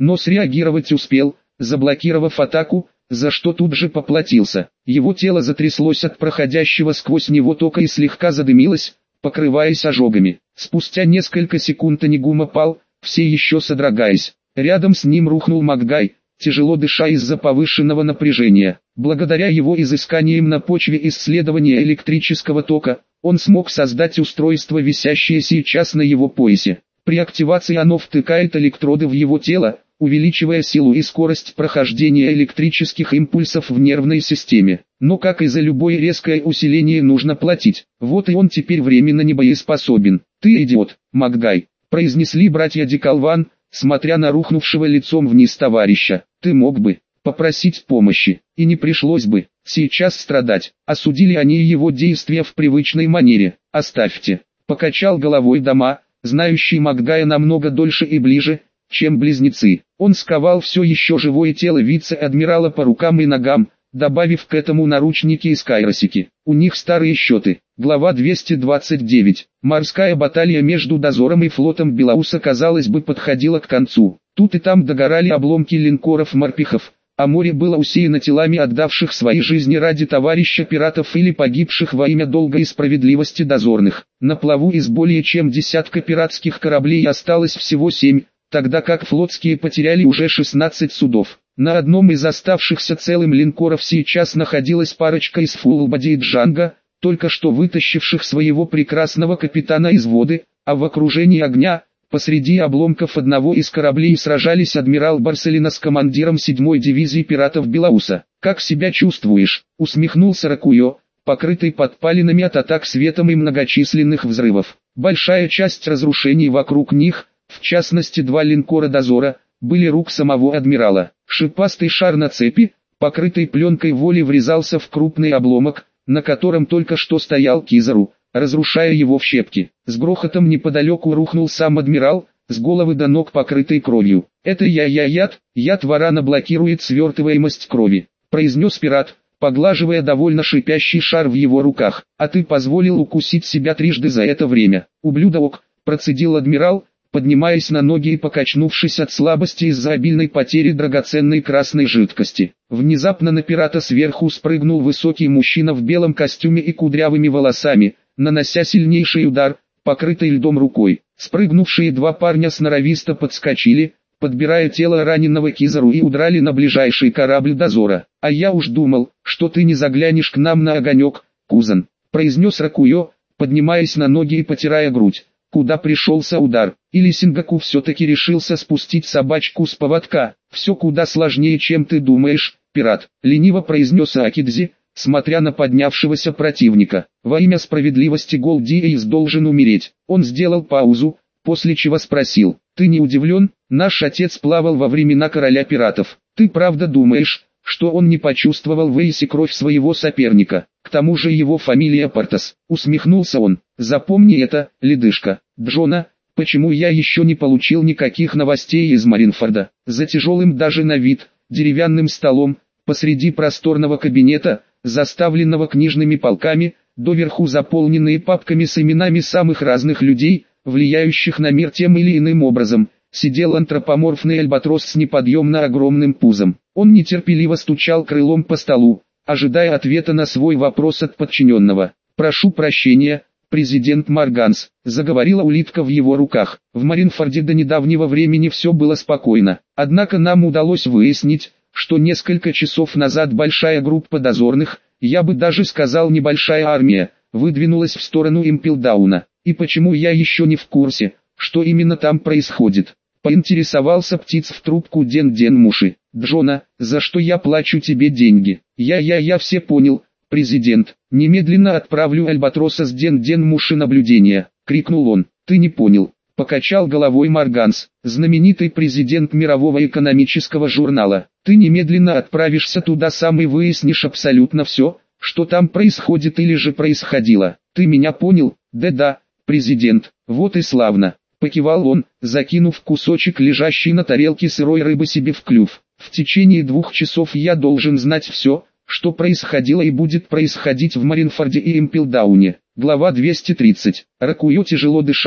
но среагировать успел, заблокировав атаку, за что тут же поплатился. Его тело затряслось от проходящего сквозь него тока и слегка задымилось, покрываясь ожогами. Спустя несколько секунд Анигума пал, все еще содрогаясь. Рядом с ним рухнул Макгай, тяжело дыша из-за повышенного напряжения. Благодаря его изысканиям на почве исследования электрического тока, он смог создать устройство, висящее сейчас на его поясе. При активации оно втыкает электроды в его тело, увеличивая силу и скорость прохождения электрических импульсов в нервной системе. Но как и за любое резкое усиление нужно платить. Вот и он теперь временно не боеспособен. «Ты идиот, Макгай», — произнесли братья Декалван, смотря на рухнувшего лицом вниз товарища. «Ты мог бы попросить помощи, и не пришлось бы сейчас страдать». Осудили они его действия в привычной манере. «Оставьте», — покачал головой Дома, знающий Макгая намного дольше и ближе, чем близнецы. Он сковал все еще живое тело вице-адмирала по рукам и ногам, добавив к этому наручники и скайросики. У них старые счеты. Глава двести двадцать девять. Морская баталия между дозором и флотом Белауса, казалось бы, подходила к концу. Тут и там догорали обломки линкоров-морпехов, а море было усеяно телами отдавших свои жизни ради товарища пиратов или погибших во имя долга и справедливости дозорных. На плаву из более чем десятка пиратских кораблей осталось всего семь, тогда как флотские потеряли уже шестнадцать судов. На одном из оставшихся целым линкоров сейчас находилась парочка из Фулбади и Джанга, только что вытащивших своего прекрасного капитана из воды, а в окружении огня, посреди обломков одного из кораблей, сражались адмирал Барселина с командиром седьмой дивизии пиратов Белауса. «Как себя чувствуешь?» — усмехнулся Ракуё, покрытый подпалинами от атак светом и многочисленных взрывов. Большая часть разрушений вокруг них, в частности два линкора дозора, были рук самого адмирала. Шипастый шар на цепи, покрытый пленкой воли, врезался в крупный обломок, на котором только что стоял Кизару, разрушая его в щепки. С грохотом неподалеку рухнул сам адмирал, с головы до ног покрытый кровью. «Это я-я-яд, яд варана блокирует свертываемость крови», — произнес пират, поглаживая довольно шипящий шар в его руках. «А ты позволил укусить себя трижды за это время, ублюдок», — процедил адмирал, поднимаясь на ноги и покачнувшись от слабости из-за обильной потери драгоценной красной жидкости. Внезапно на пирата сверху спрыгнул высокий мужчина в белом костюме и кудрявыми волосами, нанося сильнейший удар, покрытый льдом рукой. Спрыгнувшие два парня сноровисто подскочили, подбирая тело раненого Кизару, и удрали на ближайший корабль дозора. «А я уж думал, что ты не заглянешь к нам на огонек, Кузан», — произнес Ракуё, поднимаясь на ноги и потирая грудь. Куда пришелся удар? Или Сингаку все-таки решился спустить собачку с поводка? «Все куда сложнее, чем ты думаешь, пират», — лениво произнес Акидзи, смотря на поднявшегося противника. «Во имя справедливости Голдиэйс должен умереть». Он сделал паузу, после чего спросил: «Ты не удивлен? Наш отец плавал во времена короля пиратов. Ты правда думаешь, что он не почувствовал в Эйсе кровь своего соперника? К тому же его фамилия Портас». Усмехнулся он. «Запомни это, ледышка. Джона, почему я еще не получил никаких новостей из Маринфорда?» За тяжелым даже на вид деревянным столом, посреди просторного кабинета, заставленного книжными полками, доверху заполненные папками с именами самых разных людей, влияющих на мир тем или иным образом, сидел антропоморфный альбатрос с неподъемно огромным пузом. Он нетерпеливо стучал крылом по столу, ожидая ответа на свой вопрос от подчиненного. «Прошу прощения, президент Марганс», — заговорила улитка в его руках. «В Маринфорде до недавнего времени все было спокойно. Однако нам удалось выяснить, что несколько часов назад большая группа дозорных, я бы даже сказал небольшая армия, выдвинулась в сторону Импелдауна. И почему я еще не в курсе, что именно там происходит?» Поинтересовался птиц в трубку Ден-Ден Муши. «Джона, за что я плачу тебе деньги?» «Я-я-я все понял, президент. Немедленно отправлю Альбатроса с Ден-Ден Муши наблюдения», — крикнул он. «Ты не понял», — покачал головой Марганс, знаменитый президент мирового экономического журнала. «Ты немедленно отправишься туда сам и выяснишь абсолютно все, что там происходит или же происходило. Ты меня понял?» «Да-да, президент, вот и славно», — покивал он, закинув кусочек лежащей на тарелке сырой рыбы себе в клюв. «В течение двух часов я должен знать все, что происходило и будет происходить в Маринфорде и Импелдауне». Глава двести тридцать. Ракуё тяжело дышал,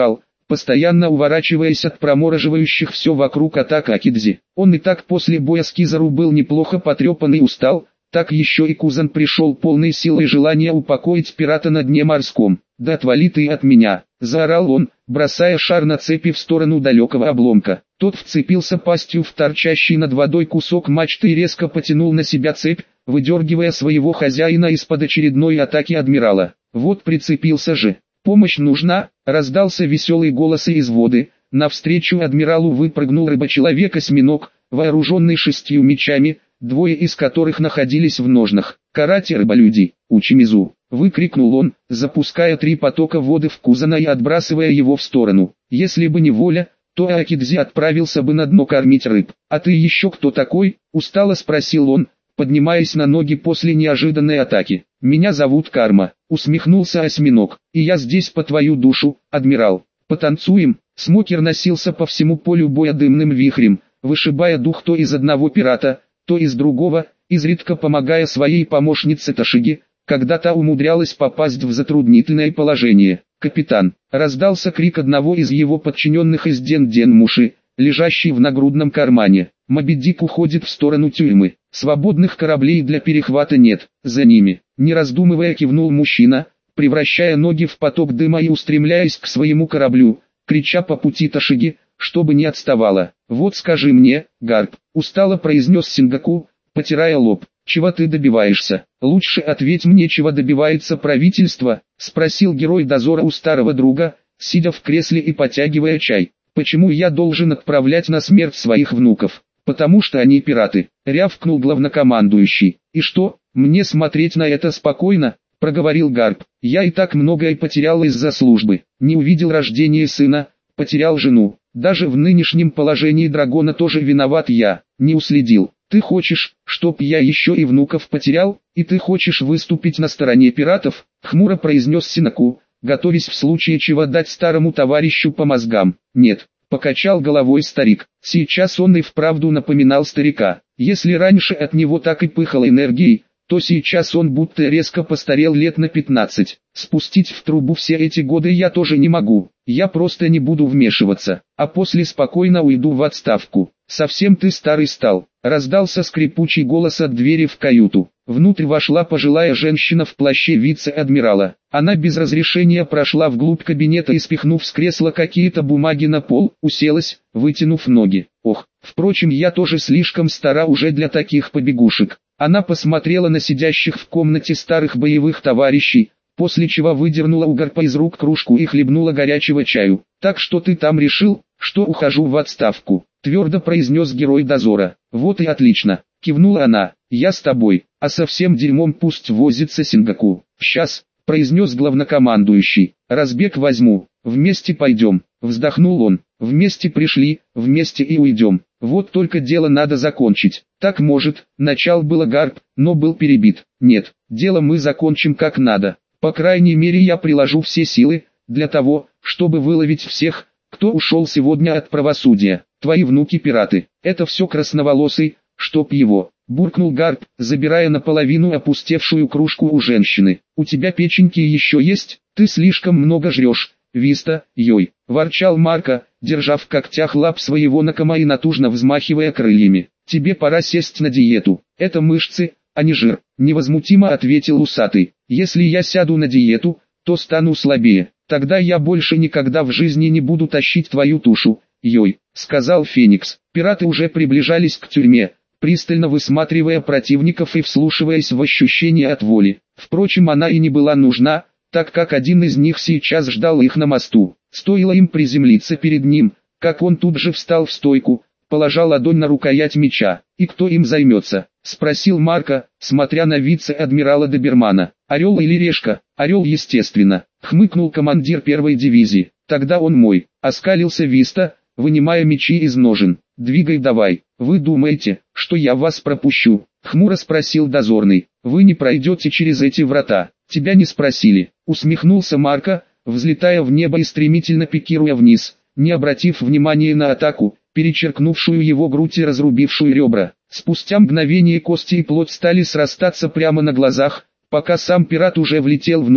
постоянно уворачиваясь от промораживающих все вокруг атак Акидзи. Он и так после боя с Кизару был неплохо потрепан и устал, так еще и Кузан пришел полной силой и желания упокоить пирата на дне морском. «Да отвали ты от меня!» — заорал он, бросая шар на цепи в сторону далекого обломка. Тот вцепился пастью в торчащий над водой кусок мачты и резко потянул на себя цепь, выдергивая своего хозяина из-под очередной атаки адмирала. «Вот прицепился же! Помощь нужна!» — раздался веселый голос из воды. Навстречу адмиралу выпрыгнул рыбочеловек-осьминог, вооруженный шестью мечами, двое из которых находились в ножнах. «Карате рыболюди, Учимизу!» — выкрикнул он, запуская три потока воды в Кузана и отбрасывая его в сторону. «Если бы не воля, то Акидзи отправился бы на дно кормить рыб. А ты еще кто такой?» — устало спросил он, поднимаясь на ноги после неожиданной атаки. «Меня зовут Карма», — усмехнулся осьминог, — «и я здесь по твою душу, адмирал. Потанцуем?» Смокер носился по всему полю боя дымным вихрем, вышибая дух то из одного пирата, то из другого, изредка помогая своей помощнице Ташиги, когда та умудрялась попасть в затруднительное положение. «Капитан!» — раздался крик одного из его подчиненных из Ден-Ден-Муши, лежащий в нагрудном кармане. «Моби Дик уходит в сторону тюрьмы. Свободных кораблей для перехвата нет, за ними». Не раздумывая кивнул мужчина, превращая ноги в поток дыма и устремляясь к своему кораблю, крича по пути Ташиги, чтобы не отставала. «Вот скажи мне, Гарп», — устало произнес Сингаку, потирая лоб, — «чего ты добиваешься?» «Лучше ответь мне, чего добивается правительство», — спросил герой дозора у старого друга, сидя в кресле и потягивая чай. «Почему я должен отправлять на смерть своих внуков?» «Потому что они пираты», — рявкнул главнокомандующий. «И что, мне смотреть на это спокойно?» — проговорил Гарп. «Я и так многое потерял из-за службы. Не увидел рождения сына, потерял жену. Даже в нынешнем положении дракона тоже виноват я, не уследил. Ты хочешь, чтоб я еще и внуков потерял, и ты хочешь выступить на стороне пиратов?» — хмуро произнес Синаку, готовясь в случае чего дать старому товарищу по мозгам. «Нет», — покачал головой старик. Сейчас он и вправду напоминал старика. Если раньше от него так и пыхало энергией, то сейчас он будто резко постарел лет на пятнадцать. Спустить в трубу все эти годы я тоже не могу. Я просто не буду вмешиваться, а после спокойно уйду в отставку. «Совсем ты старый стал», — раздался скрипучий голос от двери в каюту. Внутрь вошла пожилая женщина в плаще вице-адмирала. Она без разрешения прошла вглубь кабинета и, спихнув с кресла какие-то бумаги на пол, уселась, вытянув ноги. «Ох, впрочем, я тоже слишком стара уже для таких побегушек». Она посмотрела на сидящих в комнате старых боевых товарищей, после чего выдернула у Гарпа из рук кружку и хлебнула горячего чаю. «Так что ты там решил, что ухожу в отставку?» — твердо произнес герой дозора. «Вот и отлично», — кивнула она, — «я с тобой, а со всем дерьмом пусть возится Сингаку». «Сейчас», — произнес главнокомандующий, — «разбег возьму, вместе пойдем», — вздохнул он. «Вместе пришли, вместе и уйдем. Вот только дело надо закончить». «Так может», — начал было Гарп, но был перебит. «Нет, дело мы закончим как надо. По крайней мере я приложу все силы, для того, чтобы выловить всех, кто ушел сегодня от правосудия. Твои внуки пираты, это все красноволосый, чтоб его», — буркнул Гарп, забирая наполовину опустевшую кружку у женщины. «У тебя печеньки еще есть? Ты слишком много жрешь, Виста, йой», — ворчал Марко, держа в когтях лап своего накома и натужно взмахивая крыльями. «Тебе пора сесть на диету, это мышцы, а не жир», — невозмутимо ответил усатый. «Если я сяду на диету, то стану слабее, тогда я больше никогда в жизни не буду тащить твою тушу, йой», — сказал Феникс. Пираты уже приближались к тюрьме, пристально высматривая противников и вслушиваясь в ощущение от воли. Впрочем, она и не была нужна, так как один из них сейчас ждал их на мосту. Стоило им приземлиться перед ним, как он тут же встал в стойку, положа ладонь на рукоять меча. «И кто им займется?» — спросил Марко, смотря на вице-адмирала Добермана. «Орел или решка?» «Орел, естественно», — хмыкнул командир первой дивизии. «Тогда он мой», — оскалился Виста, вынимая мечи из ножен. «Двигай давай». «Вы думаете, что я вас пропущу?» — хмуро спросил дозорный. «Вы не пройдете через эти врата. Тебя не спросили», — усмехнулся Марко, взлетая в небо и стремительно пикируя вниз, не обратив внимания на атаку, перечеркнувшую его грудь и разрубившую ребра. Спустя мгновение кости и плоть стали срастаться прямо на глазах, пока сам пират уже влетел внутрь,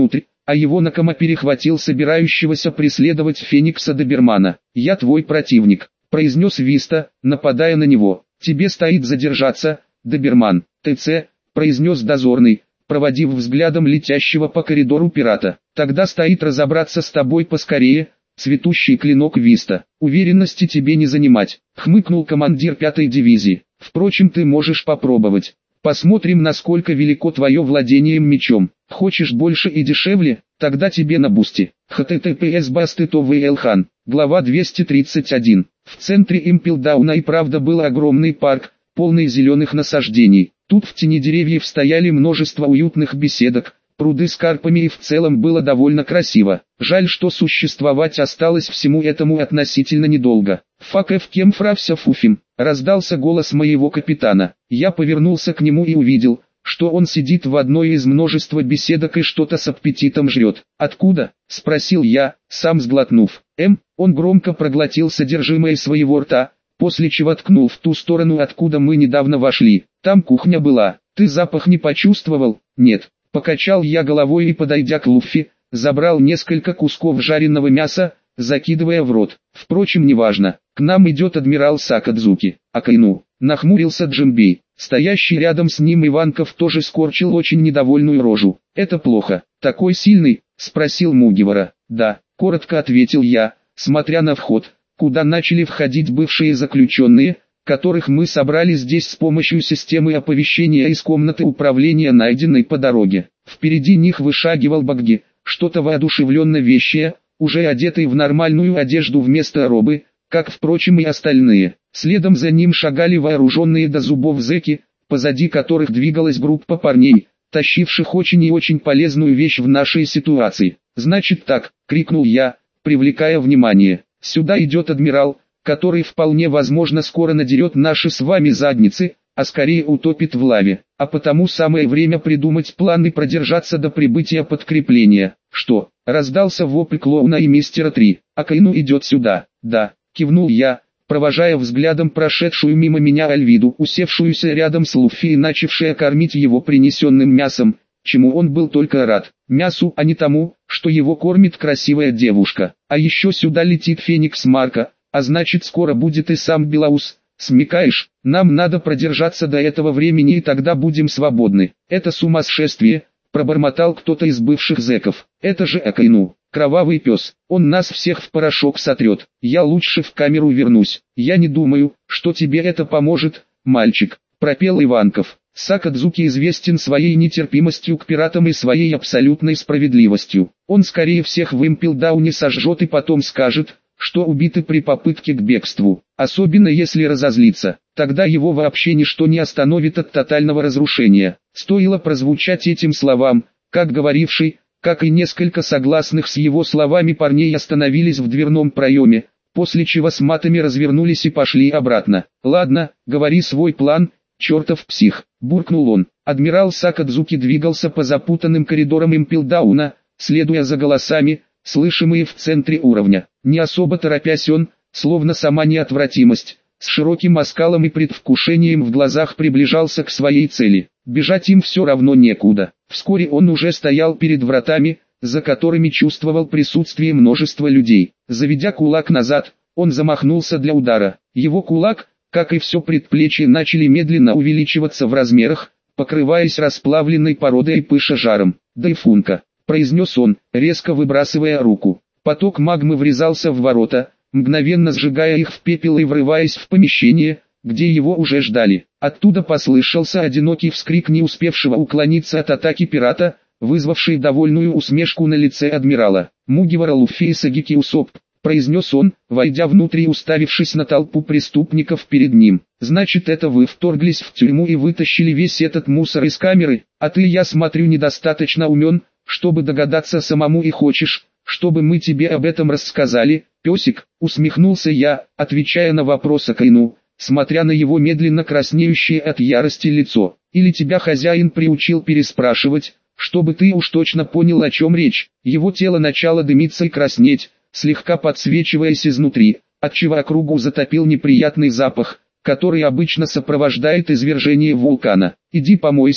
а его Накама перехватил собирающегося преследовать Феникса Добермана. «Я твой противник», — произнес Виста, нападая на него. «Тебе стоит задержаться, Доберман». «ТЦ», — произнес дозорный, проводив взглядом летящего по коридору пирата. «Тогда стоит разобраться с тобой поскорее, цветущий клинок Виста. Уверенности тебе не занимать», — хмыкнул командир пятой дивизии. «Впрочем, ты можешь попробовать. Посмотрим, насколько велико твое владением мечом. Хочешь больше и дешевле? Тогда тебе на бусти». https bastetov.lhan. Глава двести тридцать один. В центре Импелдауна и правда был огромный парк, полный зеленых насаждений. Тут в тени деревьев стояли множество уютных беседок, пруды с карпами, и в целом было довольно красиво. Жаль, что существовать осталось всему этому относительно недолго. «Фак эф кем фрався фуфим», — раздался голос моего капитана. Я повернулся к нему и увидел, что он сидит в одной из множества беседок и что-то с аппетитом жрет. «Откуда?» — спросил я, сам сглотнув. «Эм», он громко проглотил содержимое своего рта, после чего ткнул в ту сторону, откуда мы недавно вошли. «Там кухня была. Ты запах не почувствовал?» «Нет». Покачал я головой и, подойдя к Луффи, забрал несколько кусков жареного мяса, закидывая в рот. «Впрочем, неважно. К нам идет адмирал Сакадзуки». «Акайну», — нахмурился Джимбей. Стоящий рядом с ним Иванков тоже скорчил очень недовольную рожу. «Это плохо. Такой сильный?» — спросил Мугивара. «Да», — коротко ответил я, смотря на вход, куда начали входить бывшие заключенные, которых мы собрали здесь с помощью системы оповещения из комнаты управления, найденной по дороге. Впереди них вышагивал Багги, что-то воодушевленно вещее, уже одетый в нормальную одежду вместо робы, как, впрочем, и остальные. Следом за ним шагали вооруженные до зубов зэки, позади которых двигалась группа парней, тащивших очень и очень полезную вещь в нашей ситуации. «Значит так», — крикнул я, привлекая внимание, — «сюда идет адмирал, который вполне возможно скоро надерет наши с вами задницы, а скорее утопит в лаве, а потому самое время придумать план и продержаться до прибытия подкрепления». «Что?» — раздался вопль клоуна и мистера три. «Акайну идет сюда». «Да», — кивнул я, провожая взглядом прошедшую мимо меня Альвиду, усевшуюся рядом с Луффи и начавшая кормить его принесенным мясом, чему он был только рад. Мясу, а не тому, что его кормит красивая девушка. А еще сюда летит Феникс Марка, а значит скоро будет и сам Белаус. Смекаешь, нам надо продержаться до этого времени, и тогда будем свободны. Это сумасшествие, пробормотал кто-то из бывших зэков. Это же Акайну, кровавый пес, он нас всех в порошок сотрет. Я лучше в камеру вернусь. Я не думаю, что тебе это поможет, мальчик, пропел Иванков. Сакадзуки известен своей нетерпимостью к пиратам и своей абсолютной справедливостью. Он скорее всех в Импелдауне сожжет и потом скажет, что убиты при попытке к бегству, особенно если разозлится. Тогда его вообще ничто не остановит от тотального разрушения. Стоило прозвучать этим словам, как говоривший, как и несколько согласных с его словами парней остановились в дверном проеме, после чего с матами развернулись и пошли обратно. «Ладно, говори свой план, чертов псих», — буркнул он. Адмирал Сакадзуки двигался по запутанным коридорам Импелдауна, следуя за голосами, слышимые в центре уровня. Не особо торопясь он, словно сама неотвратимость, с широким оскалом и предвкушением в глазах приближался к своей цели. Бежать им все равно некуда. Вскоре он уже стоял перед вратами, за которыми чувствовал присутствие множества людей. Заведя кулак назад, он замахнулся для удара. Его кулак, как и все предплечье, начали медленно увеличиваться в размерах, покрываясь расплавленной породой и пыша жаром. «Дайфунка», — произнес он, резко выбрасывая руку. Поток магмы врезался в ворота, мгновенно сжигая их в пепел и врываясь в помещение, где его уже ждали. Оттуда послышался одинокий вскрик не успевшего уклониться от атаки пирата, вызвавший довольную усмешку на лице адмирала. «Мугивара Луффи и Сагики Усоп», — произнес он, войдя внутрь и уставившись на толпу преступников перед ним. «Значит, это вы вторглись в тюрьму и вытащили весь этот мусор из камеры, а ты, я смотрю, недостаточно умен, чтобы догадаться самому, и хочешь, чтобы мы тебе об этом рассказали, песик?» — усмехнулся я, отвечая на вопрос Акайну, смотря на его медленно краснеющее от ярости лицо. «Или тебя хозяин приучил переспрашивать, чтобы ты уж точно понял, о чем речь?» Его тело начало дымиться и краснеть, слегка подсвечиваясь изнутри, отчего округу затопил неприятный запах, который обычно сопровождает извержение вулкана. «Иди помойся»,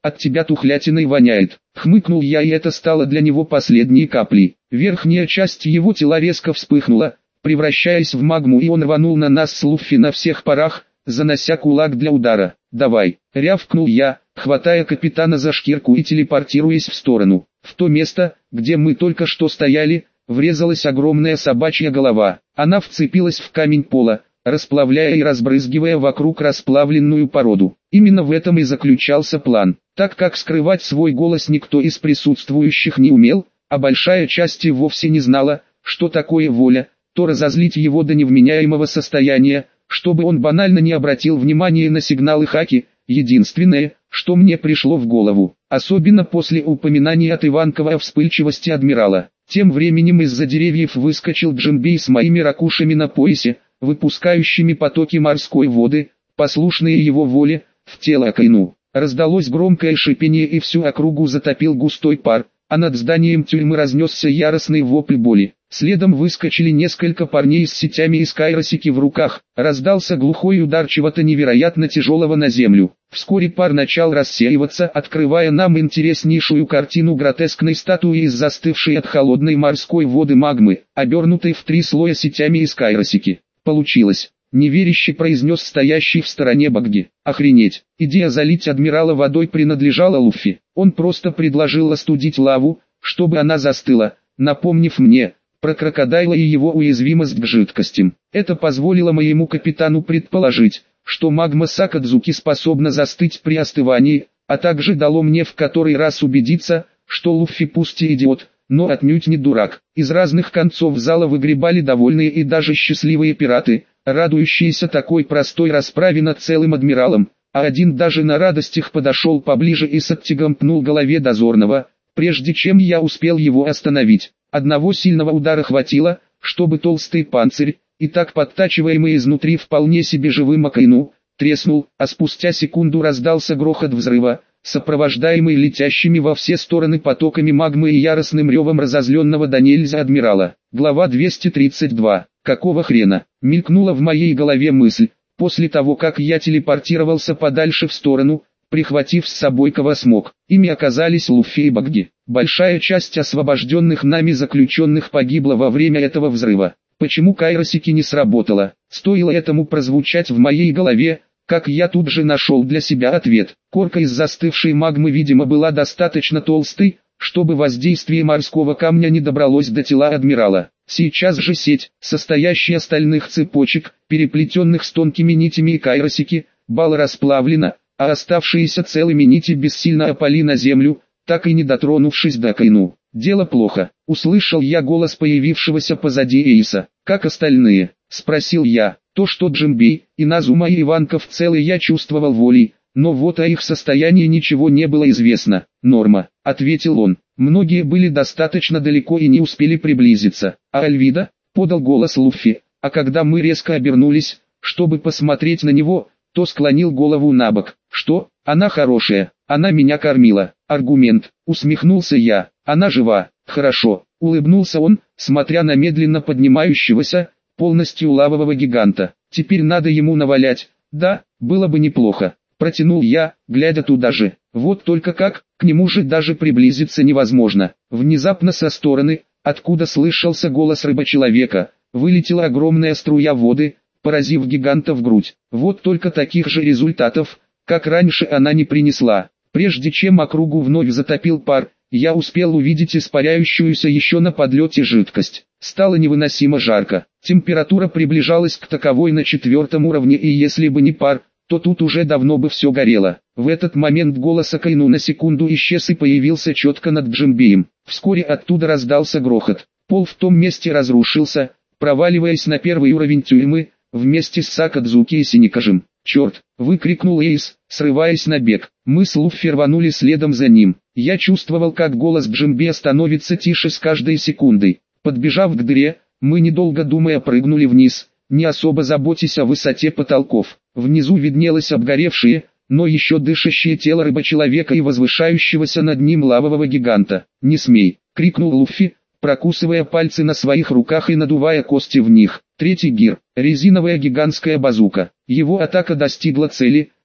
от тебя тухлятиной воняет. Хмыкнул я, и это стало для него последней каплей. Верхняя часть его тела резко вспыхнула, превращаясь в магму, и он рванул на нас с Луффи на всех парах, занося кулак для удара. «Давай!» — рявкнул я, хватая капитана за шкирку и телепортируясь в сторону. В то место, где мы только что стояли, врезалась огромная собачья голова. Она вцепилась в камень пола, расплавляя и разбрызгивая вокруг расплавленную породу. Именно в этом и заключался план. Так как скрывать свой голос никто из присутствующих не умел, а большая часть и вовсе не знала, что такое воля, то разозлить его до невменяемого состояния, чтобы он банально не обратил внимания на сигналы Хаки, единственное, что мне пришло в голову, особенно после упоминания от Иванкова о вспыльчивости адмирала. Тем временем из-за деревьев выскочил Джимбей с моими ракушами на поясе, выпускающими потоки морской воды, послушные его воле, в тело Акайну. Раздалось громкое шипение, и всю округу затопил густой пар, а над зданием тюрьмы разнесся яростный вопль боли. Следом выскочили несколько парней с сетями из кайросики в руках, раздался глухой удар чего-то невероятно тяжелого на землю. Вскоре пар начал рассеиваться, открывая нам интереснейшую картину гротескной статуи из застывшей от холодной морской воды магмы, обернутой в три слоя сетями из кайросики. «Получилось!» — неверяще произнес стоящий в стороне Багги. «Охренеть! Идея залить адмирала водой принадлежала Луффи. Он просто предложил остудить лаву, чтобы она застыла, напомнив мне про крокодайла и его уязвимость к жидкостям. Это позволило моему капитану предположить, что магма Сакадзуки способна застыть при остывании, а также дало мне в который раз убедиться, что Луффи пусть и идиот, но отнюдь не дурак. Из разных концов зала выгребали довольные и даже счастливые пираты, радующиеся такой простой расправе над целым адмиралом, а один даже на радостях подошел поближе и с оттягом пнул голове дозорного, прежде чем я успел его остановить. Одного сильного удара хватило, чтобы толстый панцирь, и так подтачиваемый изнутри вполне себе живым Акайну, треснул, а спустя секунду раздался грохот взрыва, сопровождаемый летящими во все стороны потоками магмы и яростным ревом разозленного до нельзя адмирала. Глава двести тридцать два. «Какого хрена?» — мелькнула в моей голове мысль, после того как я телепортировался подальше в сторону, прихватив с собой кого смог. Ими оказались Луффи и Багги. Большая часть освобожденных нами заключенных погибла во время этого взрыва. Почему кайросики не сработало? Стоило этому прозвучать в моей голове, как я тут же нашел для себя ответ. Корка из застывшей магмы, видимо, была достаточно толстой, чтобы воздействие морского камня не добралось до тела адмирала. Сейчас же сеть, состоящая из стальных цепочек, переплетенных с тонкими нитями и кайросики, была расплавлена, а оставшиеся целыми нити бессильно опали на землю, так и не дотронувшись до Акайну. «Дело плохо», — услышал я голос появившегося позади Эйса. «Как остальные?» — спросил я. То, что Джимбей, Иназума и Иванков целы, я чувствовал волей, но вот о их состоянии ничего не было известно. «Норма», — ответил он. «Многие были достаточно далеко и не успели приблизиться». «А Альвида?» — подал голос Луффи, а когда мы резко обернулись, чтобы посмотреть на него, то склонил голову набок. «Что? Она хорошая, она меня кормила». «Аргумент», — усмехнулся я. «Она жива». «Хорошо», — улыбнулся он, смотря на медленно поднимающегося, полностью лавового гиганта. «Теперь надо ему навалять». «Да, было бы неплохо», — протянул я, глядя туда же. Вот только как, к нему же даже приблизиться невозможно. Внезапно со стороны, откуда слышался голос рыбочеловека, вылетела огромная струя воды, поразив гиганта в грудь. Вот только таких же результатов, как раньше, она не принесла. Прежде чем округу вновь затопил пар, я успел увидеть испаряющуюся еще на подлете жидкость. Стало невыносимо жарко. Температура приближалась к таковой на четвертом уровне, и если бы не пар, то тут уже давно бы все горело. В этот момент голос Акайну на секунду исчез и появился четко над Джимбеем. Вскоре оттуда раздался грохот. Пол в том месте разрушился, проваливаясь на первый уровень тюрьмы, вместе с Сакадзуки и Синикажем. «Черт!» — выкрикнул Эйс, срываясь на бег. Мы с Луффи рванули следом за ним. Я чувствовал, как голос Джимбея становится тише с каждой секундой. Подбежав к дыре, мы, недолго думая, прыгнули вниз, не особо заботясь о высоте потолков. Внизу виднелось обгоревшее, но еще дышащее тело рыбочеловека и возвышающегося над ним лавового гиганта. «Не смей!» — крикнул Луффи, прокусывая пальцы на своих руках и надувая кости в них. Третий гир. Резиновая гигантская базука. Его атака достигла цели,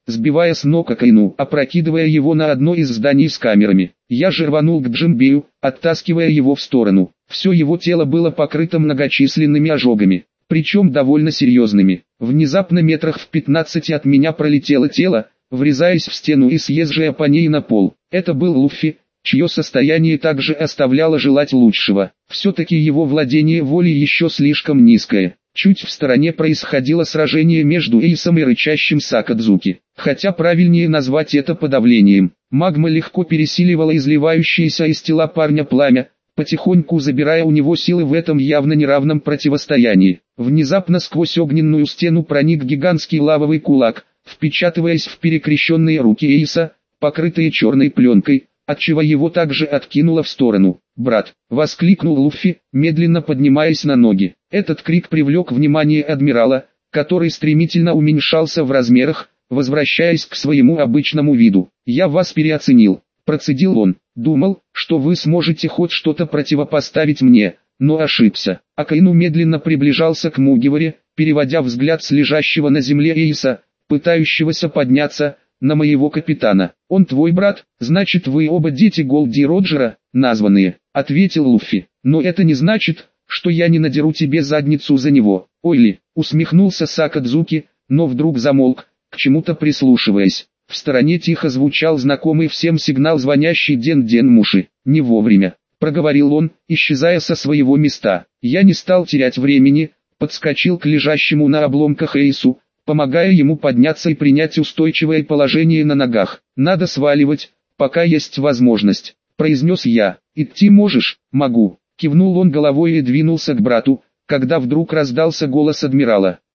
сбивая с ног Акаину, опрокидывая его на одно из зданий с камерами. Я же рванул к Джимбею, оттаскивая его в сторону. Все его тело было покрыто многочисленными ожогами, причем довольно серьезными. Внезапно метрах в пятнадцати от меня пролетело тело, врезаясь в стену и съезжая по ней на пол. Это был Луффи, чье состояние также оставляло желать лучшего. Все-таки его владение волей еще слишком низкое. Чуть в стороне происходило сражение между Эйсом и рычащим Сакадзуки. Хотя правильнее назвать это подавлением. Магма легко пересиливала изливающееся из тела парня пламя, потихоньку забирая у него силы в этом явно неравном противостоянии. Внезапно сквозь огненную стену проник гигантский лавовый кулак, впечатываясь в перекрещенные руки Эйса, покрытые черной пленкой, отчего его также откинуло в сторону. «Брат!» — воскликнул Луффи, медленно поднимаясь на ноги. Этот крик привлек внимание адмирала, который стремительно уменьшался в размерах, возвращаясь к своему обычному виду. «Я вас переоценил», — процедил он. «Думал, что вы сможете хоть что-то противопоставить мне, но ошибся». Акаину медленно приближался к Мугиваре, переводя взгляд с лежащего на земле Эйса, пытающегося подняться, на моего капитана. «Он твой брат, значит вы оба дети Голди Роджера, названные», — ответил Луффи. «Но это не значит, что я не надеру тебе задницу за него». «Ойли», — усмехнулся Сакадзуки, но вдруг замолк, к чему-то прислушиваясь. В стороне тихо звучал знакомый всем сигнал, звонящий Ден-Ден Муши. «Не вовремя», — проговорил он, исчезая со своего места. Я не стал терять времени, подскочил к лежащему на обломках Эйсу, помогая ему подняться и принять устойчивое положение на ногах. «Надо сваливать, пока есть возможность», — произнес я. «Идти можешь?» «Могу», — кивнул он головой и двинулся к брату, когда вдруг раздался голос адмирала.